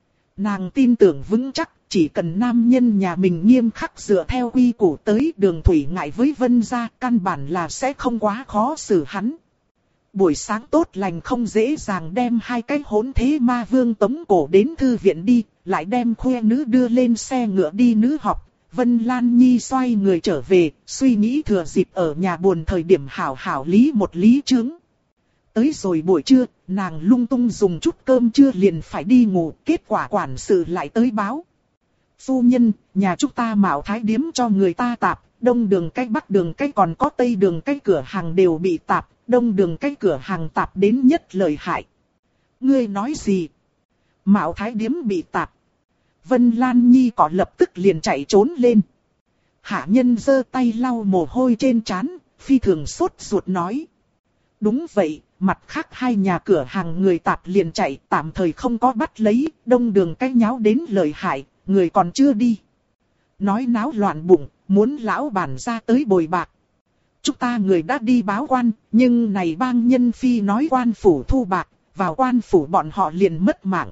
Nàng tin tưởng vững chắc, chỉ cần nam nhân nhà mình nghiêm khắc dựa theo quy củ tới Đường Thủy ngại với Vân gia, căn bản là sẽ không quá khó xử hắn. Buổi sáng tốt lành không dễ dàng đem hai cái hỗn thế ma vương tống cổ đến thư viện đi, lại đem khoe nữ đưa lên xe ngựa đi nữ học. Vân Lan Nhi xoay người trở về, suy nghĩ thừa dịp ở nhà buồn thời điểm hảo hảo lý một lý chứng. Tới rồi buổi trưa, nàng lung tung dùng chút cơm trưa liền phải đi ngủ, kết quả quản sự lại tới báo. Phu nhân, nhà chúng ta Mạo Thái điếm cho người ta tạp, đông đường cái bắc đường cái còn có tây đường cái cửa hàng đều bị tạp, đông đường cái cửa hàng tạp đến nhất lợi hại. Ngươi nói gì? Mạo Thái Điếm bị tạp. Vân Lan Nhi có lập tức liền chạy trốn lên. Hạ nhân giơ tay lau mồ hôi trên trán, phi thường sốt ruột nói. Đúng vậy, mặt khác hai nhà cửa hàng người tạp liền chạy, tạm thời không có bắt lấy, đông đường cái nháo đến lợi hại, người còn chưa đi. Nói náo loạn bụng, muốn lão bản ra tới bồi bạc. Chúng ta người đã đi báo quan, nhưng này bang nhân phi nói quan phủ thu bạc, vào quan phủ bọn họ liền mất mạng.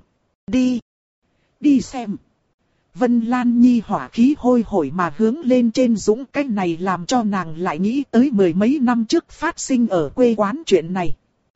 Đi xem. Vân Lan Nhi hỏa khí hôi hổi mà hướng lên trên dũng, cái này làm cho nàng lại nghĩ tới mười mấy năm trước phát sinh ở quê quán chuyện này.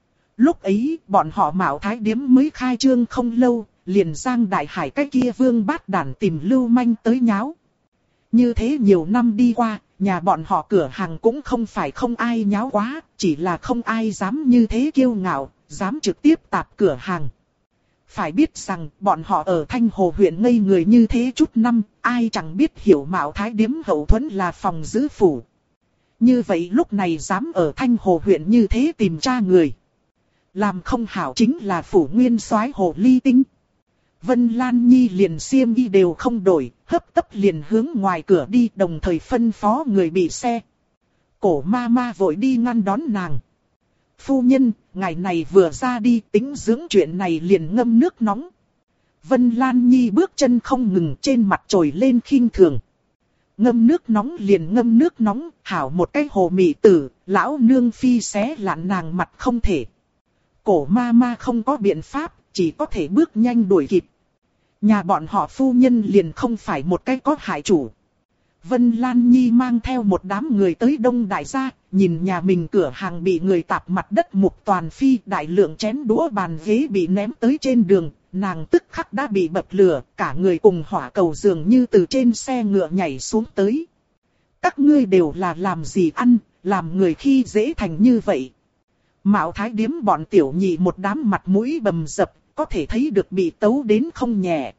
Lúc ấy, bọn họ Mạo Thái Điếm mới khai trương không lâu, liền Giang Đại Hải cái kia vương bát đản tìm lưu manh tới nháo. Như thế nhiều năm đi qua, nhà bọn họ cửa hàng cũng không phải không ai nháo quá, chỉ là không ai dám như thế kiêu ngạo, dám trực tiếp tạp cửa hàng. Phải biết rằng, bọn họ ở Thanh Hồ huyện ngây người như thế chút năm, ai chẳng biết hiểu Mạo Thái Điếm hậu thuẫn là phòng giữ phủ. Như vậy lúc này dám ở Thanh Hồ huyện như thế tìm tra người. Làm không hảo chính là phủ nguyên soái Hồ Ly Tinh. Vân Lan Nhi liền xiêm y đều không đổi, hấp tấp liền hướng ngoài cửa đi, đồng thời phân phó người bị xe. Cổ ma ma vội đi ngăn đón nàng. Phu nhân, ngày này vừa ra đi, tính dưỡng chuyện này liền ngâm nước nóng. Vân Lan Nhi bước chân không ngừng, trên mặt trồi lên khinh thường. Ngâm nước nóng liền ngâm nước nóng, hảo một cái hồ mị tử, lão nương phi xé lạn nàng mặt không thể. Cổ ma ma không có biện pháp, chỉ có thể bước nhanh đuổi kịp. Nhà bọn họ phu nhân liền không phải một cái có hại chủ. Vân Lan Nhi mang theo một đám người tới Đông Đại gia, nhìn nhà mình cửa hàng bị người tạp mặt đất mục toàn phi, đại lượng chén đũa bàn ghế bị ném tới trên đường, nàng tức khắc đã bị bập lửa, cả người cùng hỏa cầu dường như từ trên xe ngựa nhảy xuống tới. Các ngươi đều là làm gì ăn, làm người khi dễ thành như vậy. Mạo Thái Điếm bọn tiểu nhị một đám mặt mũi bầm dập, có thể thấy được bị tấu đến không nhẹ.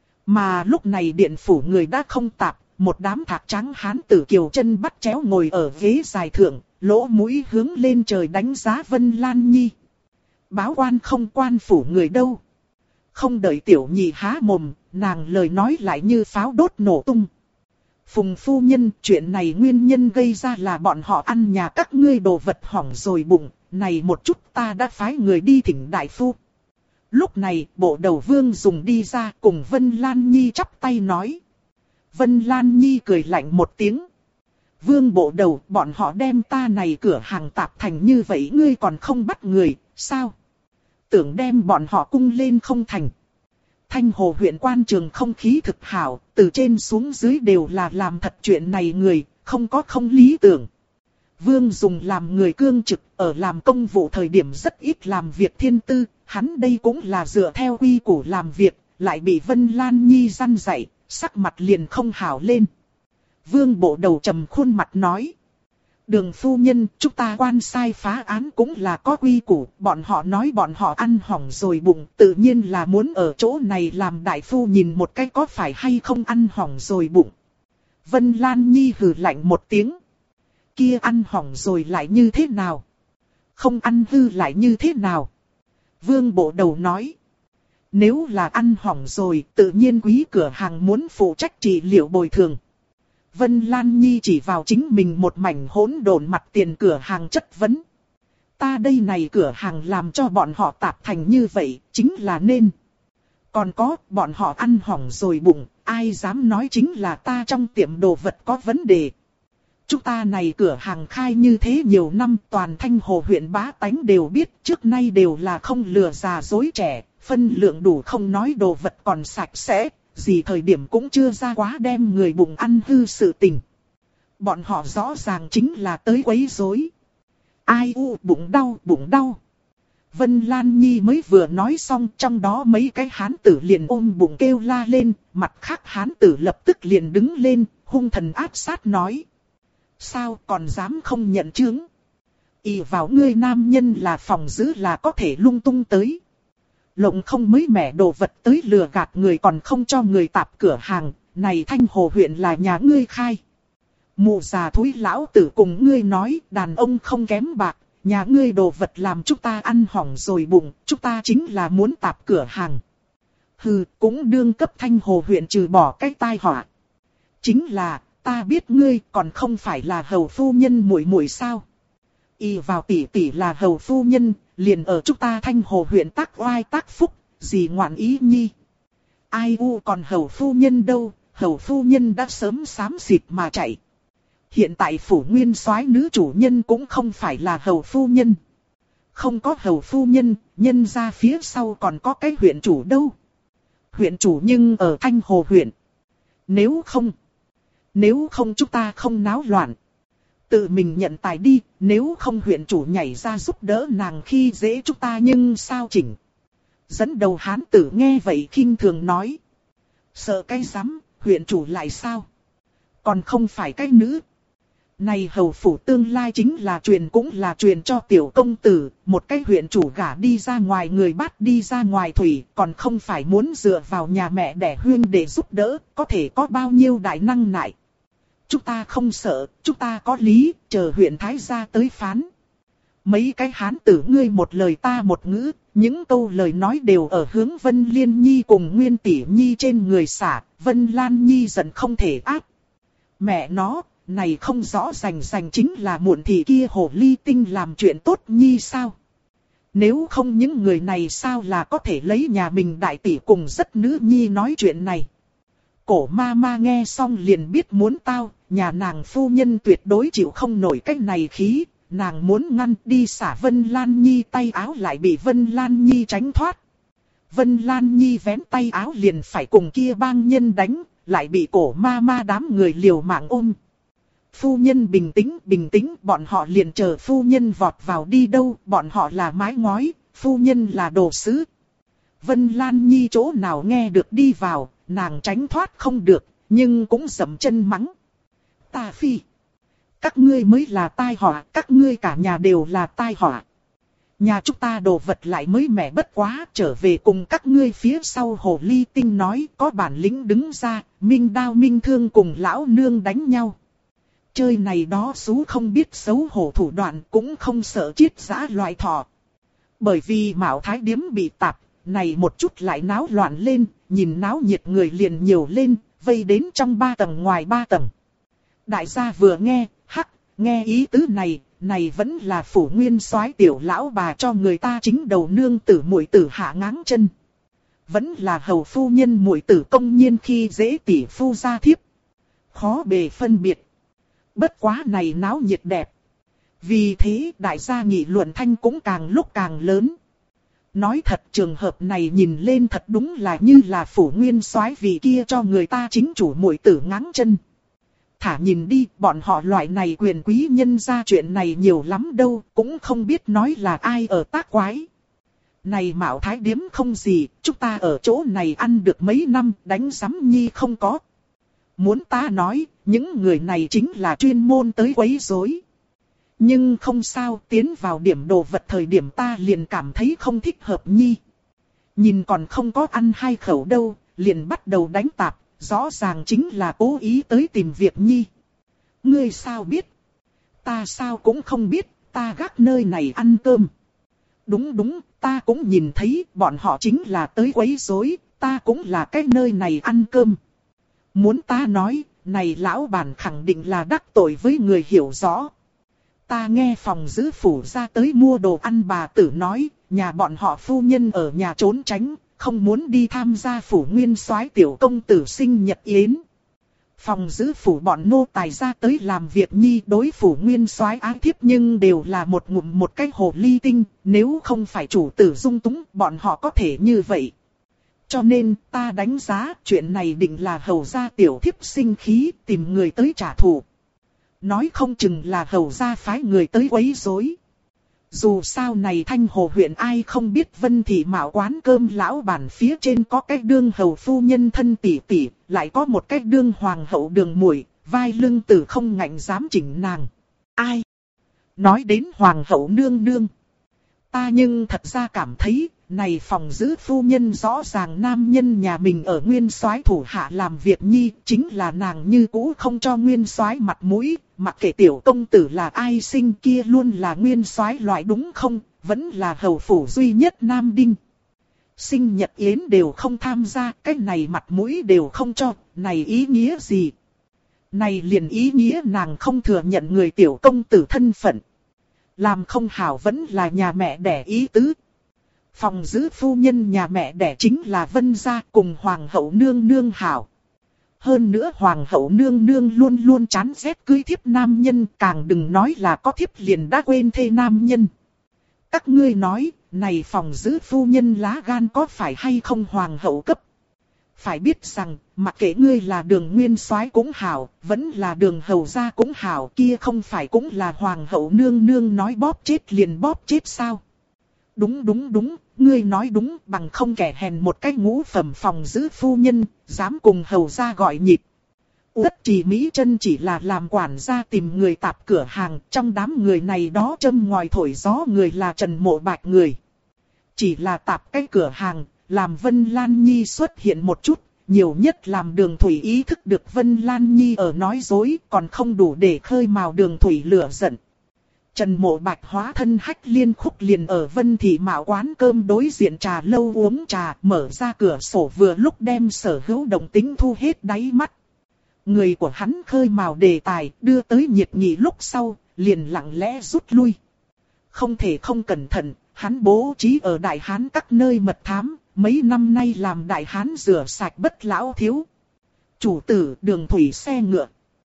Mà lúc này điện phủ người đã không tạp, một đám thạc trắng hán tử kiều chân bắt chéo ngồi ở ghế dài thượng, lỗ mũi hướng lên trời đánh giá Vân Lan Nhi. Báo quan không quan phủ người đâu. Không đợi tiểu nhị há mồm, nàng lời nói lại như pháo đốt nổ tung. Phùng phu nhân, chuyện này nguyên nhân gây ra là bọn họ ăn nhà các ngươi đồ vật hỏng rồi bụng, này một chút ta đã phái người đi thỉnh đại phu. Lúc này, bộ đầu Vương Dùng đi ra cùng Vân Lan Nhi chắp tay nói. Vân Lan Nhi cười lạnh một tiếng. Vương bộ đầu, bọn họ đem ta này cửa hàng tạp thành như vậy ngươi còn không bắt người, sao? Tưởng đem bọn họ cung lên không thành. Thanh Hồ huyện quan trường không khí thực hảo, từ trên xuống dưới đều là làm thật chuyện này người, không có không lý tưởng. Vương Dùng làm người cương trực, ở làm công vụ thời điểm rất ít làm việc thiên tư, hắn đây cũng là dựa theo quy củ làm việc, lại bị Vân Lan Nhi răn dạy, sắc mặt liền không hảo lên. Vương bộ đầu trầm khuôn mặt nói. Đường phu nhân, chúng ta quan sai phá án cũng là có quy củ, bọn họ nói bọn họ ăn hỏng rồi bụng, tự nhiên là muốn ở chỗ này làm đại phu nhìn một cái có phải hay không ăn hỏng rồi bụng. Vân Lan Nhi hừ lạnh một tiếng. Kia ăn hỏng rồi lại như thế nào? Không ăn hư lại như thế nào? Vương bộ đầu nói. Nếu là ăn hỏng rồi, tự nhiên quý cửa hàng muốn phụ trách trị liệu bồi thường. Vân Lan Nhi chỉ vào chính mình một mảnh hỗn độn mặt tiền cửa hàng chất vấn. Ta đây này cửa hàng làm cho bọn họ tạp thành như vậy, chính là nên. Còn có, bọn họ ăn hỏng rồi bụng, ai dám nói chính là ta trong tiệm đồ vật có vấn đề. Chúng ta này cửa hàng khai như thế nhiều năm, toàn Thanh Hồ huyện bá tánh đều biết, trước nay đều là không lừa già dối trẻ, phân lượng đủ không nói đồ vật còn sạch sẽ, gì thời điểm cũng chưa ra quá đem người bụng ăn hư sự tình. Bọn họ rõ ràng chính là tới quấy rối. Ai u bụng đau. Vân Lan Nhi mới vừa nói xong, trong đó mấy cái hán tử liền ôm bụng kêu la lên, mặt khác hán tử lập tức liền đứng lên, hung thần áp sát nói. Sao còn dám không nhận chướng? Ỷ vào ngươi nam nhân là phòng giữ là có thể lung tung tới. Lộng không mới mẻ đồ vật tới lừa gạt người còn không cho người tạp cửa hàng, này Thanh Hồ huyện là nhà ngươi khai. Mụ già thúi lão tử cùng ngươi nói, đàn ông không kém bạc, nhà ngươi đồ vật làm chúng ta ăn hỏng rồi bụng, chúng ta chính là muốn tạp cửa hàng. Hừ, cũng đương cấp Thanh Hồ huyện trừ bỏ cái tai họa. Chính là, ta biết ngươi còn không phải là hầu phu nhân muội muội sao? Y vào tỷ tỷ là hầu phu nhân, liền ở chúng ta Thanh Hồ huyện tác oai tác phúc, gì ngoạn ý nhi. Ai u còn hầu phu nhân đâu, hầu phu nhân đã sớm xám xịt mà chạy. Hiện tại phủ nguyên soái nữ chủ nhân cũng không phải là hầu phu nhân. Không có hầu phu nhân, nhân ra phía sau còn có cái huyện chủ đâu. Huyện chủ nhưng ở Thanh Hồ huyện. Nếu không chúng ta không náo loạn. Tự mình nhận tài đi, nếu không huyện chủ nhảy ra giúp đỡ nàng khi dễ chúng ta nhưng sao chỉnh. Dẫn đầu hán tử nghe vậy khinh thường nói. Sợ cái rắm, huyện chủ lại sao? Còn không phải cái nữ. Này hầu phủ tương lai chính là cũng là truyền cho tiểu công tử, một cái huyện chủ gả đi ra ngoài người bắt đi ra ngoài thủy, còn không phải muốn dựa vào nhà mẹ đẻ huyên để giúp đỡ, có thể có bao nhiêu đại năng nại. Chúng ta không sợ, chúng ta có lý, chờ huyện thái gia tới phán. Mấy cái hán tử ngươi một lời ta một ngữ, những câu lời nói đều ở hướng Vân Liên Nhi cùng Nguyên Tỷ Nhi trên người xả, Vân Lan Nhi giận không thể áp. Mẹ nó, này không rõ rành chính là muộn thị kia hồ ly tinh làm chuyện tốt nhi sao? Nếu không những người này sao là có thể lấy nhà mình đại tỷ cùng rất nữ nhi nói chuyện này? Cổ ma ma nghe xong liền biết muốn tao, nhà nàng phu nhân tuyệt đối chịu không nổi cái này khí, nàng muốn ngăn đi xả Vân Lan Nhi tay áo lại bị Vân Lan Nhi tránh thoát. Vân Lan Nhi vén tay áo liền phải cùng kia bang nhân đánh, lại bị cổ ma ma đám người liều mạng ôm. Phu nhân bình tĩnh, bọn họ liền chờ phu nhân vọt vào đi đâu, bọn họ là mái ngói, phu nhân là đồ sứ. Vân Lan Nhi chỗ nào nghe được đi vào, nàng tránh thoát không được, nhưng cũng dậm chân mắng. Ta phi, các ngươi mới là tai họa, các ngươi cả nhà đều là tai họa. Nhà chúng ta đồ vật lại mới mẻ bất quá, trở về cùng các ngươi phía sau hồ ly tinh nói, có bản lĩnh đứng ra, minh đao minh thương cùng lão nương đánh nhau. Chơi này đó xú không biết xấu hổ thủ đoạn cũng không sợ chiết giã loài thỏ. Bởi vì Mạo Thái Điếm bị tạp, này một chút lại náo loạn lên, nhìn náo nhiệt người liền nhiều lên, vây đến trong 3 tầng ngoài 3 tầng. Đại gia vừa nghe, nghe ý tứ này vẫn là phủ nguyên soái tiểu lão bà cho người ta chính đầu nương tử muội tử hạ ngáng chân. Vẫn là hầu phu nhân muội tử công nhiên khi dễ tỷ phu gia thiếp. Khó bề phân biệt. Bất quá này náo nhiệt đẹp. Vì thế đại gia nghị luận thanh cũng càng lúc càng lớn. Nói thật trường hợp này nhìn lên thật đúng là như là phủ nguyên soái vì kia cho người ta chính chủ muội tử ngáng chân. Thả nhìn đi, bọn họ loại này quyền quý nhân ra chuyện này nhiều lắm đâu, cũng không biết nói là ai ở tác quái. Này Mạo Thái Điếm không gì, chúng ta ở chỗ này ăn được mấy năm, đánh sắm nhi không có. Muốn ta nói, những người này chính là chuyên môn tới quấy rối. Nhưng không sao, tiến vào điểm đồ vật thời điểm ta liền cảm thấy không thích hợp nhi. Nhìn còn không có ăn 2 khẩu đâu, liền bắt đầu đánh tạp. Rõ ràng chính là cố ý tới tìm việc nhi. Ngươi sao biết? Ta sao cũng không biết, ta gác nơi này ăn cơm. Đúng, ta cũng nhìn thấy, bọn họ chính là tới quấy rối, ta cũng là cái nơi này ăn cơm. Muốn ta nói, này lão bản khẳng định là đắc tội với người hiểu rõ. Ta nghe phòng giữ phủ ra tới mua đồ ăn bà tử nói, nhà bọn họ phu nhân ở nhà trốn tránh. Không muốn đi tham gia phủ nguyên soái tiểu công tử sinh nhật yến. Phòng giữ phủ bọn nô tài ra tới làm việc nhi đối phủ nguyên soái ái thiếp nhưng đều là một ngụm một cái hồ ly tinh. Nếu không phải chủ tử dung túng bọn họ có thể như vậy. Cho nên ta đánh giá chuyện này định là hầu gia tiểu thiếp sinh khí tìm người tới trả thù. Nói không chừng là hầu gia phái người tới quấy rối. Dù sao này Thanh Hồ huyện ai không biết Vân Thị Mạo quán cơm lão bản phía trên có cái đương hầu phu nhân thân tỷ tỷ, lại có một cái đương hoàng hậu đường muội, vai lưng tử không ngạnh dám chỉnh nàng. Ai? Nói đến hoàng hậu nương nương. Ta nhưng thật ra cảm thấy, này phòng giữ phu nhân rõ ràng nam nhân nhà mình ở nguyên soái thủ hạ làm việc nhi, chính là nàng như cũ không cho nguyên soái mặt mũi, mặc kệ tiểu công tử là ai sinh kia luôn là nguyên soái loại đúng không, vẫn là hầu phủ duy nhất nam đinh. sinh nhật yến đều không tham gia, cái này mặt mũi đều không cho, này ý nghĩa gì? Này liền ý nghĩa nàng không thừa nhận người tiểu công tử thân phận. Làm không hảo vẫn là nhà mẹ đẻ ý tứ. Phòng giữ phu nhân nhà mẹ đẻ chính là Vân gia cùng hoàng hậu nương nương hảo. Hơn nữa hoàng hậu nương nương luôn luôn chán ghét cưới thiếp nam nhân, càng đừng nói là có thiếp liền đã quên thê nam nhân. Các ngươi nói, này phòng giữ phu nhân lá gan có phải hay không hoàng hậu cấp? Phải biết rằng, mặc kệ ngươi là Đường nguyên soái cũng hảo, vẫn là Đường hầu gia cũng hảo, kia không phải cũng là hoàng hậu nương nương nói bóp chết liền bóp chết sao? Đúng, ngươi nói đúng, bằng không kẻ hèn một cái ngũ phẩm phòng giữ phu nhân, dám cùng hầu gia gọi nhịp. Uất Trì Mỹ Chân chỉ là làm quản gia tìm người tạp cửa hàng, trong đám người này đó châm ngòi thổi gió người là Trần Mộ Bạch người. Chỉ là tạp cái cửa hàng, làm Vân Lan Nhi xuất hiện một chút, nhiều nhất làm Đường Thủy ý thức được Vân Lan Nhi ở nói dối, còn không đủ để khơi mào Đường Thủy lửa giận. Trần Mộ Bạch hóa thân Hách Liên Khúc liền ở Vân Thị Mạo quán cơm đối diện trà lâu uống trà, mở ra cửa sổ vừa lúc đem sở hữu đồng tính thu hết đáy mắt. Người của hắn khơi mào đề tài, đưa tới nhiệt nghị lúc sau, liền lặng lẽ rút lui. Không thể không cẩn thận, hắn bố trí ở Đại Hán các nơi mật thám, mấy năm nay làm Đại Hán rửa sạch bất lão thiếu. Chủ tử Đường Thủy xe ngựa.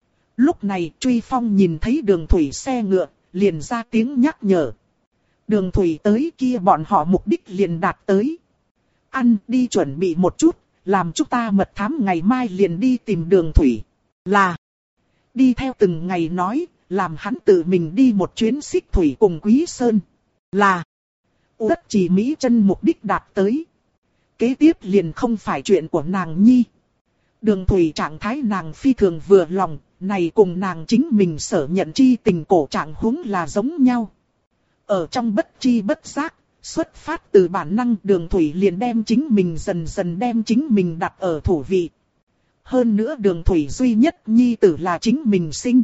Lúc này Truy Phong nhìn thấy Đường Thủy xe ngựa, liền ra tiếng nhắc nhở. Đường Thủy tới kia bọn họ mục đích liền đạt tới. Ăn đi chuẩn bị một chút, làm chúng ta mật thám ngày mai liền đi tìm Đường Thủy. Là đi theo từng ngày nói, làm hắn tự mình đi một chuyến Xích Thủy cùng Quý Sơn. Là Uất Trì Mỹ Chân mục đích đạt tới. Kế tiếp liền không phải chuyện của nàng nhi. Đường Thủy trạng thái nàng phi thường vừa lòng, này cùng nàng chính mình sở nhận chi tình cổ trạng huống là giống nhau. Ở trong bất chi bất giác, xuất phát từ bản năng Đường Thủy liền đem chính mình dần dần đem chính mình đặt ở thủ vị. Hơn nữa Đường Thủy duy nhất nhi tử là chính mình sinh.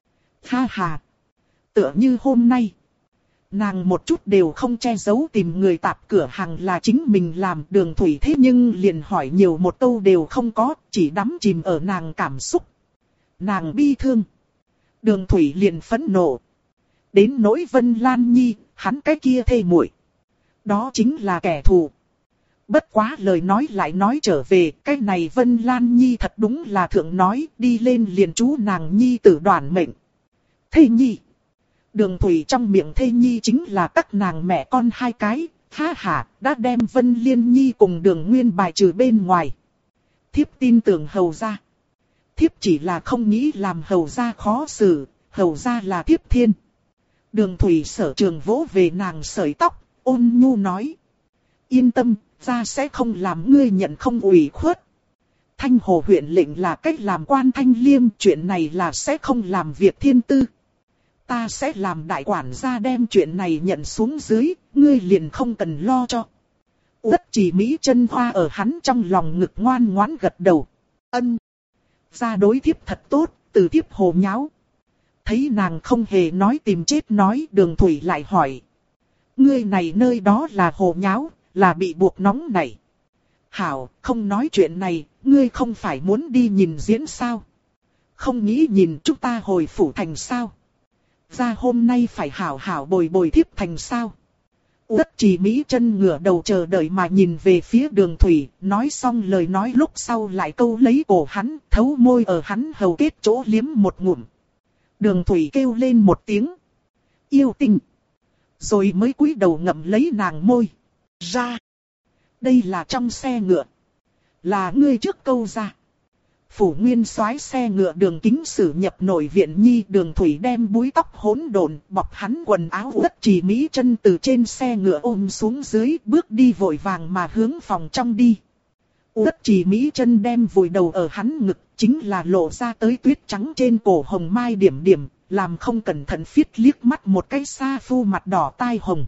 Ha ha! Tựa như hôm nay. Nàng một chút đều không che giấu tìm người tạp cửa hàng là chính mình làm Đường Thủy thế nhưng liền hỏi nhiều một câu đều không có, chỉ đắm chìm ở nàng cảm xúc. Nàng bi thương. Đường Thủy liền phẫn nộ. Đến nỗi Vân Lan Nhi, hắn cái kia thê muội, đó chính là kẻ thù. Bất quá lời nói lại nói trở về, cái này Vân Lan Nhi thật đúng là thượng nói, đi lên liền chú nàng Nhi tử đoàn mệnh. Thê Nhi. Đường Thủy trong miệng Thê Nhi chính là các nàng mẹ con hai cái, ha ha, đã đem Vân Liên Nhi cùng Đường Nguyên bài trừ bên ngoài. Thiếp tin tưởng hầu gia. Thiếp chỉ là không nghĩ làm hầu gia khó xử, hầu gia là thiếp thiên. Đường Thủy sở trường vỗ về nàng sợi tóc, ôn nhu nói. Yên tâm, gia sẽ không làm ngươi nhận không ủy khuất. Thanh Hồ huyện lệnh là cách làm quan thanh liêm, chuyện này là sẽ không làm việc thiên tư. Ta sẽ làm đại quản gia đem chuyện này nhận xuống dưới, ngươi liền không cần lo cho. Uất Trì Mỹ Chân hoa ở hắn trong lòng ngực ngoan ngoãn gật đầu. Ân. Gia đối thiếp thật tốt, từ thiếp hồ nháo. Thấy nàng không hề nói tìm chết nói, Đường Thủy lại hỏi. Ngươi này nơi đó là hồ nháo, là bị buộc nóng này. Hảo, không nói chuyện này, ngươi không phải muốn đi nhìn diễn sao? Không nghĩ nhìn chúng ta hồi phủ thành sao? Gia hôm nay phải hảo hảo bồi bồi thiếp thành sao? Uất Trì Mỹ Chân ngửa đầu chờ đợi mà nhìn về phía Đường Thủy, nói xong lời nói lúc sau lại câu lấy cổ hắn, thấu môi ở hắn hầu kết chỗ liếm một ngụm. Đường Thủy kêu lên một tiếng. Yêu tình. Rồi mới cúi đầu ngậm lấy nàng môi. Ra. Đây là trong xe ngựa. Là ngươi trước câu ra. Phủ Nguyên soái xe ngựa Đường Kính Sử nhập nội viện nhi, Đường Thủy đem búi tóc hỗn độn bọc hắn quần áo. Uất Trì Mỹ Chân từ trên xe ngựa ôm xuống dưới, bước đi vội vàng mà hướng phòng trong đi. Uất Trì Mỹ Chân đem vùi đầu ở hắn ngực, chính là lộ ra tới tuyết trắng trên cổ hồng mai điểm điểm, làm không cẩn thận phiết liếc mắt một cái sa phu mặt đỏ tai hồng.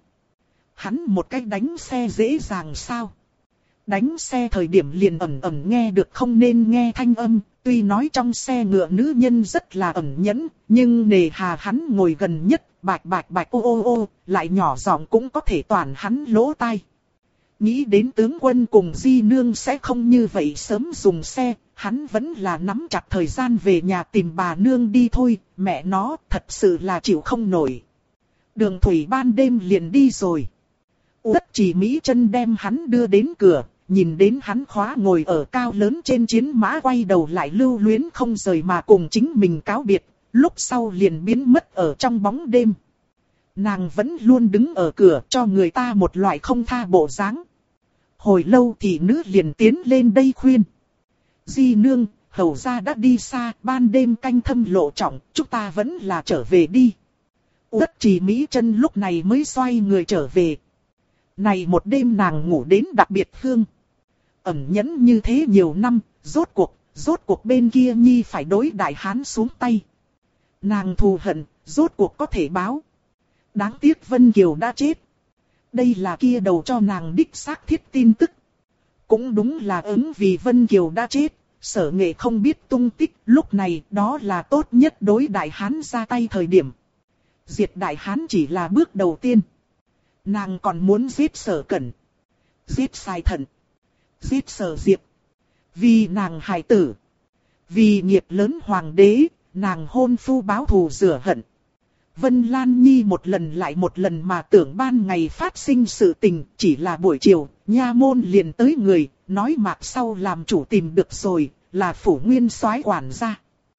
Hắn một cái đánh xe dễ dàng sao? Đánh xe thời điểm liền ẩn ẩn nghe được không nên nghe thanh âm, tuy nói trong xe ngựa nữ nhân rất là ẩn nhẫn, nhưng nề hà hắn ngồi gần nhất, bạch ô, lại nhỏ giọng cũng có thể toàn hắn lỗ tai. Nghĩ đến tướng quân cùng Di Nương sẽ không như vậy sớm dùng xe, hắn vẫn là nắm chặt thời gian về nhà tìm bà nương đi thôi, mẹ nó thật sự là chịu không nổi. Đường thủy ban đêm liền đi rồi. Uất Trì Mỹ Chân đem hắn đưa đến cửa, nhìn đến hắn khóa ngồi ở cao lớn trên chiến mã quay đầu lại lưu luyến không rời mà cùng chính mình cáo biệt, lúc sau liền biến mất ở trong bóng đêm. Nàng vẫn luôn đứng ở cửa cho người ta một loại không tha bộ dáng. Hồi lâu thì nữ liền tiến lên đây khuyên. Di Nương, hầu gia đã đi xa, ban đêm canh thâm lộ trọng, chúng ta vẫn là trở về đi. Uất Trì Mỹ Chân lúc này mới xoay người trở về. Này một đêm nàng ngủ đến đặc biệt hương. Ẩn nhẫn như thế nhiều năm, rốt cuộc bên kia nhi phải đối đại hán xuống tay. Nàng thù hận, rốt cuộc có thể báo. Đáng tiếc Vân Kiều đã chết. Đây là kia đầu cho nàng đích xác thiết tin tức. Cũng đúng là ứng vì Vân Kiều đã chết, Sở Nghệ không biết tung tích, lúc này đó là tốt nhất đối đại hán ra tay thời điểm. Diệt đại hán chỉ là bước đầu tiên. Nàng còn muốn giết Sở Cẩn, giết Sai Thận, giết Sở Diệp. Vì nàng hài tử, vì nghiệp lớn hoàng đế, nàng hôn phu báo thù rửa hận. Vân Lan Nhi một lần lại một lần mà tưởng ban ngày phát sinh sự tình, chỉ là buổi chiều, nha môn liền tới người, nói mạc sau làm chủ tìm được rồi, là Phủ Nguyên Soái quản gia.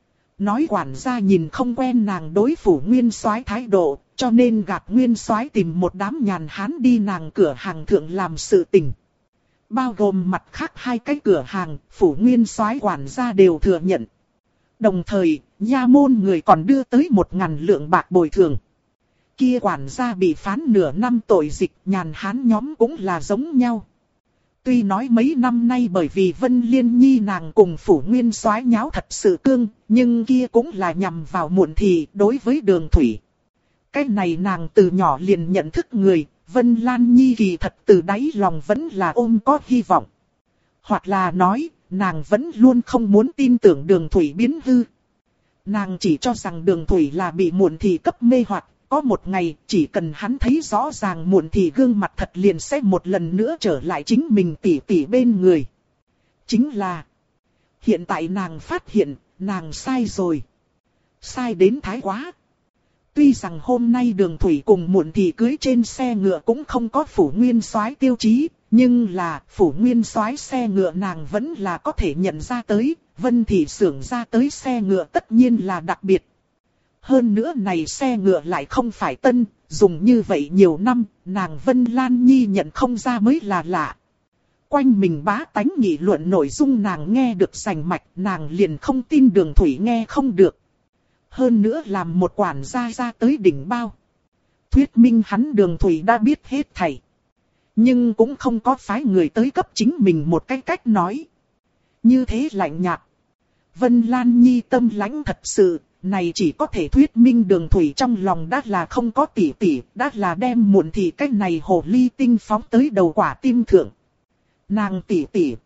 Nói quản gia nhìn không quen nàng đối Phủ Nguyên Soái thái độ, cho nên gạt Nguyên Soái tìm một đám nhàn hán đi nàng cửa hàng thượng làm sự tình. Bao gồm mặt khác 2 cái cửa hàng, Phủ Nguyên Soái quản gia đều thừa nhận. Đồng thời, nha môn người còn đưa tới 1.000 lượng bạc bồi thường. Kia quản gia bị phán nửa năm tội dịch, nhàn hán nhóm cũng là giống nhau. Tuy nói mấy năm nay bởi vì Vân Liên Nhi nàng cùng Phủ Nguyên Soái nháo thật sự cương, nhưng kia cũng là nhằm vào muộn thì đối với Đường Thủy. Cái này nàng từ nhỏ liền nhận thức người, Vân Lan Nhi kỳ thật từ đáy lòng vẫn là ôm có hy vọng. Hoặc là nói, nàng vẫn luôn không muốn tin tưởng Đường Thủy biến hư. Nàng chỉ cho rằng Đường Thủy là bị muộn thì cấp mê hoặc, có một ngày chỉ cần hắn thấy rõ ràng muộn thì gương mặt thật liền sẽ một lần nữa trở lại chính mình tỉ tỉ bên người. Chính là, hiện tại nàng phát hiện, nàng sai rồi. Sai đến thái quá. Tuy rằng hôm nay Đường Thủy cùng muộn thì cưới trên xe ngựa cũng không có Phủ Nguyên Soái tiêu chí, nhưng là Phủ Nguyên Soái xe ngựa nàng vẫn là có thể nhận ra tới, Vân Thị xưởng ra tới xe ngựa tất nhiên là đặc biệt. Hơn nữa này xe ngựa lại không phải tân, dùng như vậy nhiều năm, nàng Vân Lan Nhi nhận không ra mới là lạ. Quanh mình bá tánh nghị luận nội dung nàng nghe được rành mạch, nàng liền không tin Đường Thủy nghe không được. Hơn nữa làm một quản gia ra tới đỉnh bao. Thuyết minh hắn Đường Thủy đã biết hết thảy. Nhưng cũng không có phái người tới cấp chính mình một cái cách nói. Như thế lạnh nhạt. Vân Lan Nhi tâm lãnh thật sự, này chỉ có thể thuyết minh Đường Thủy trong lòng đã là không có tỉ tỉ, đã là đem muộn thì cái này hồ ly tinh phóng tới đầu quả tim thượng. Nàng tỉ tỉ,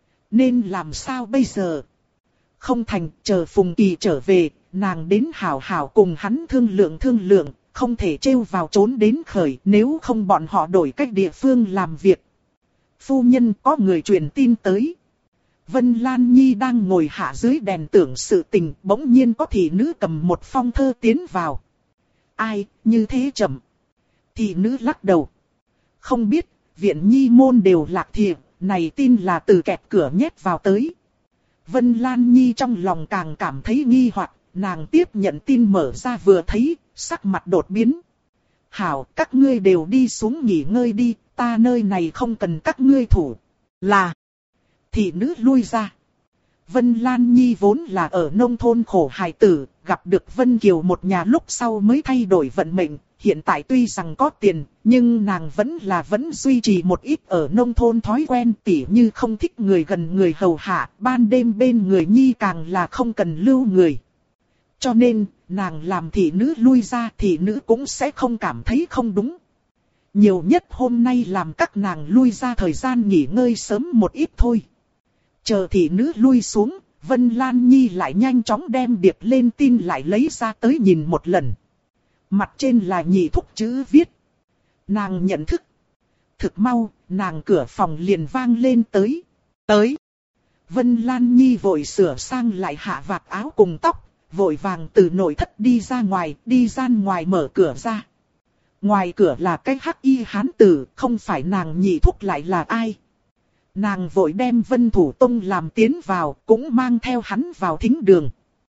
nên làm sao bây giờ? Không thành, chờ Phùng Kỳ trở về, nàng đến hảo hảo cùng hắn thương lượng, không thể trêu vào trốn đến khởi, nếu không bọn họ đổi cách địa phương làm việc. Phu nhân, có người truyền tin tới. Vân Lan Nhi đang ngồi hạ dưới đèn tưởng sự tình, bỗng nhiên có thị nữ cầm một phong thơ tiến vào. Ai, như thế chậm. Thị nữ lắc đầu. Không biết, viện nhi môn đều lạc thiệp, này tin là từ kẹt cửa nhét vào tới. Vân Lan Nhi trong lòng càng cảm thấy nghi hoặc, nàng tiếp nhận tin mở ra vừa thấy, sắc mặt đột biến. Hảo, các ngươi đều đi xuống nghỉ ngơi đi, ta nơi này không cần các ngươi thủ. Là, thị nữ lui ra. Vân Lan Nhi vốn là ở nông thôn khổ hài tử, gặp được Vân Kiều một nhà lúc sau mới thay đổi vận mệnh. Hiện tại tuy rằng có tiền, nhưng nàng vẫn duy trì một ít ở nông thôn thói quen, tỉ như không thích người gần người hầu hạ, ban đêm bên người Nhi càng là không cần lưu người. Cho nên, nàng làm thị nữ lui ra, thị nữ cũng sẽ không cảm thấy không đúng. Nhiều nhất hôm nay làm các nàng lui ra thời gian nghỉ ngơi sớm một ít thôi. Chờ thị nữ lui xuống, Vân Lan Nhi lại nhanh chóng đem điệp lên tin lại lấy ra tới nhìn một lần. Mặt trên là nhị thúc chữ viết. Nàng nhận thức. thực mau, nàng cửa phòng liền vang lên tới. Tới. Vân Lan Nhi vội sửa sang lại hạ vạt áo cùng tóc, vội vàng từ nội thất đi ra ngoài, đi gian ngoài mở cửa ra. Ngoài cửa là cái hắc y hán tử, không phải nàng nhị thúc lại là ai. Nàng vội đem Vân Thủ Tông làm tiến vào, cũng mang theo hắn vào thính đường.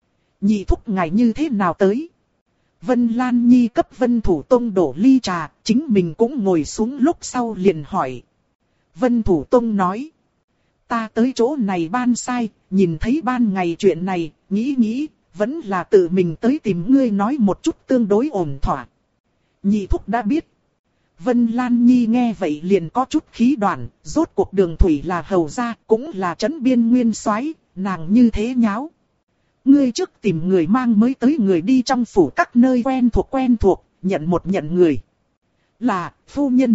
Nhị thúc ngài như thế nào tới? Vân Lan Nhi cấp Vân Thủ Tông đổ ly trà, chính mình cũng ngồi xuống lúc sau liền hỏi. Vân Thủ Tông nói. Ta tới chỗ này ban sai, nhìn thấy ban ngày chuyện này, nghĩ, vẫn là tự mình tới tìm ngươi nói một chút tương đối ổn thỏa. Nhị thúc đã biết. Vân Lan Nhi nghe vậy liền có chút khí đoạn, rốt cuộc Đường Thủy là hầu gia, cũng là trấn biên nguyên soái, nàng như thế nháo. Ngươi trước tìm người mang mới tới người đi trong phủ các nơi quen thuộc, nhận người. Là, phu nhân.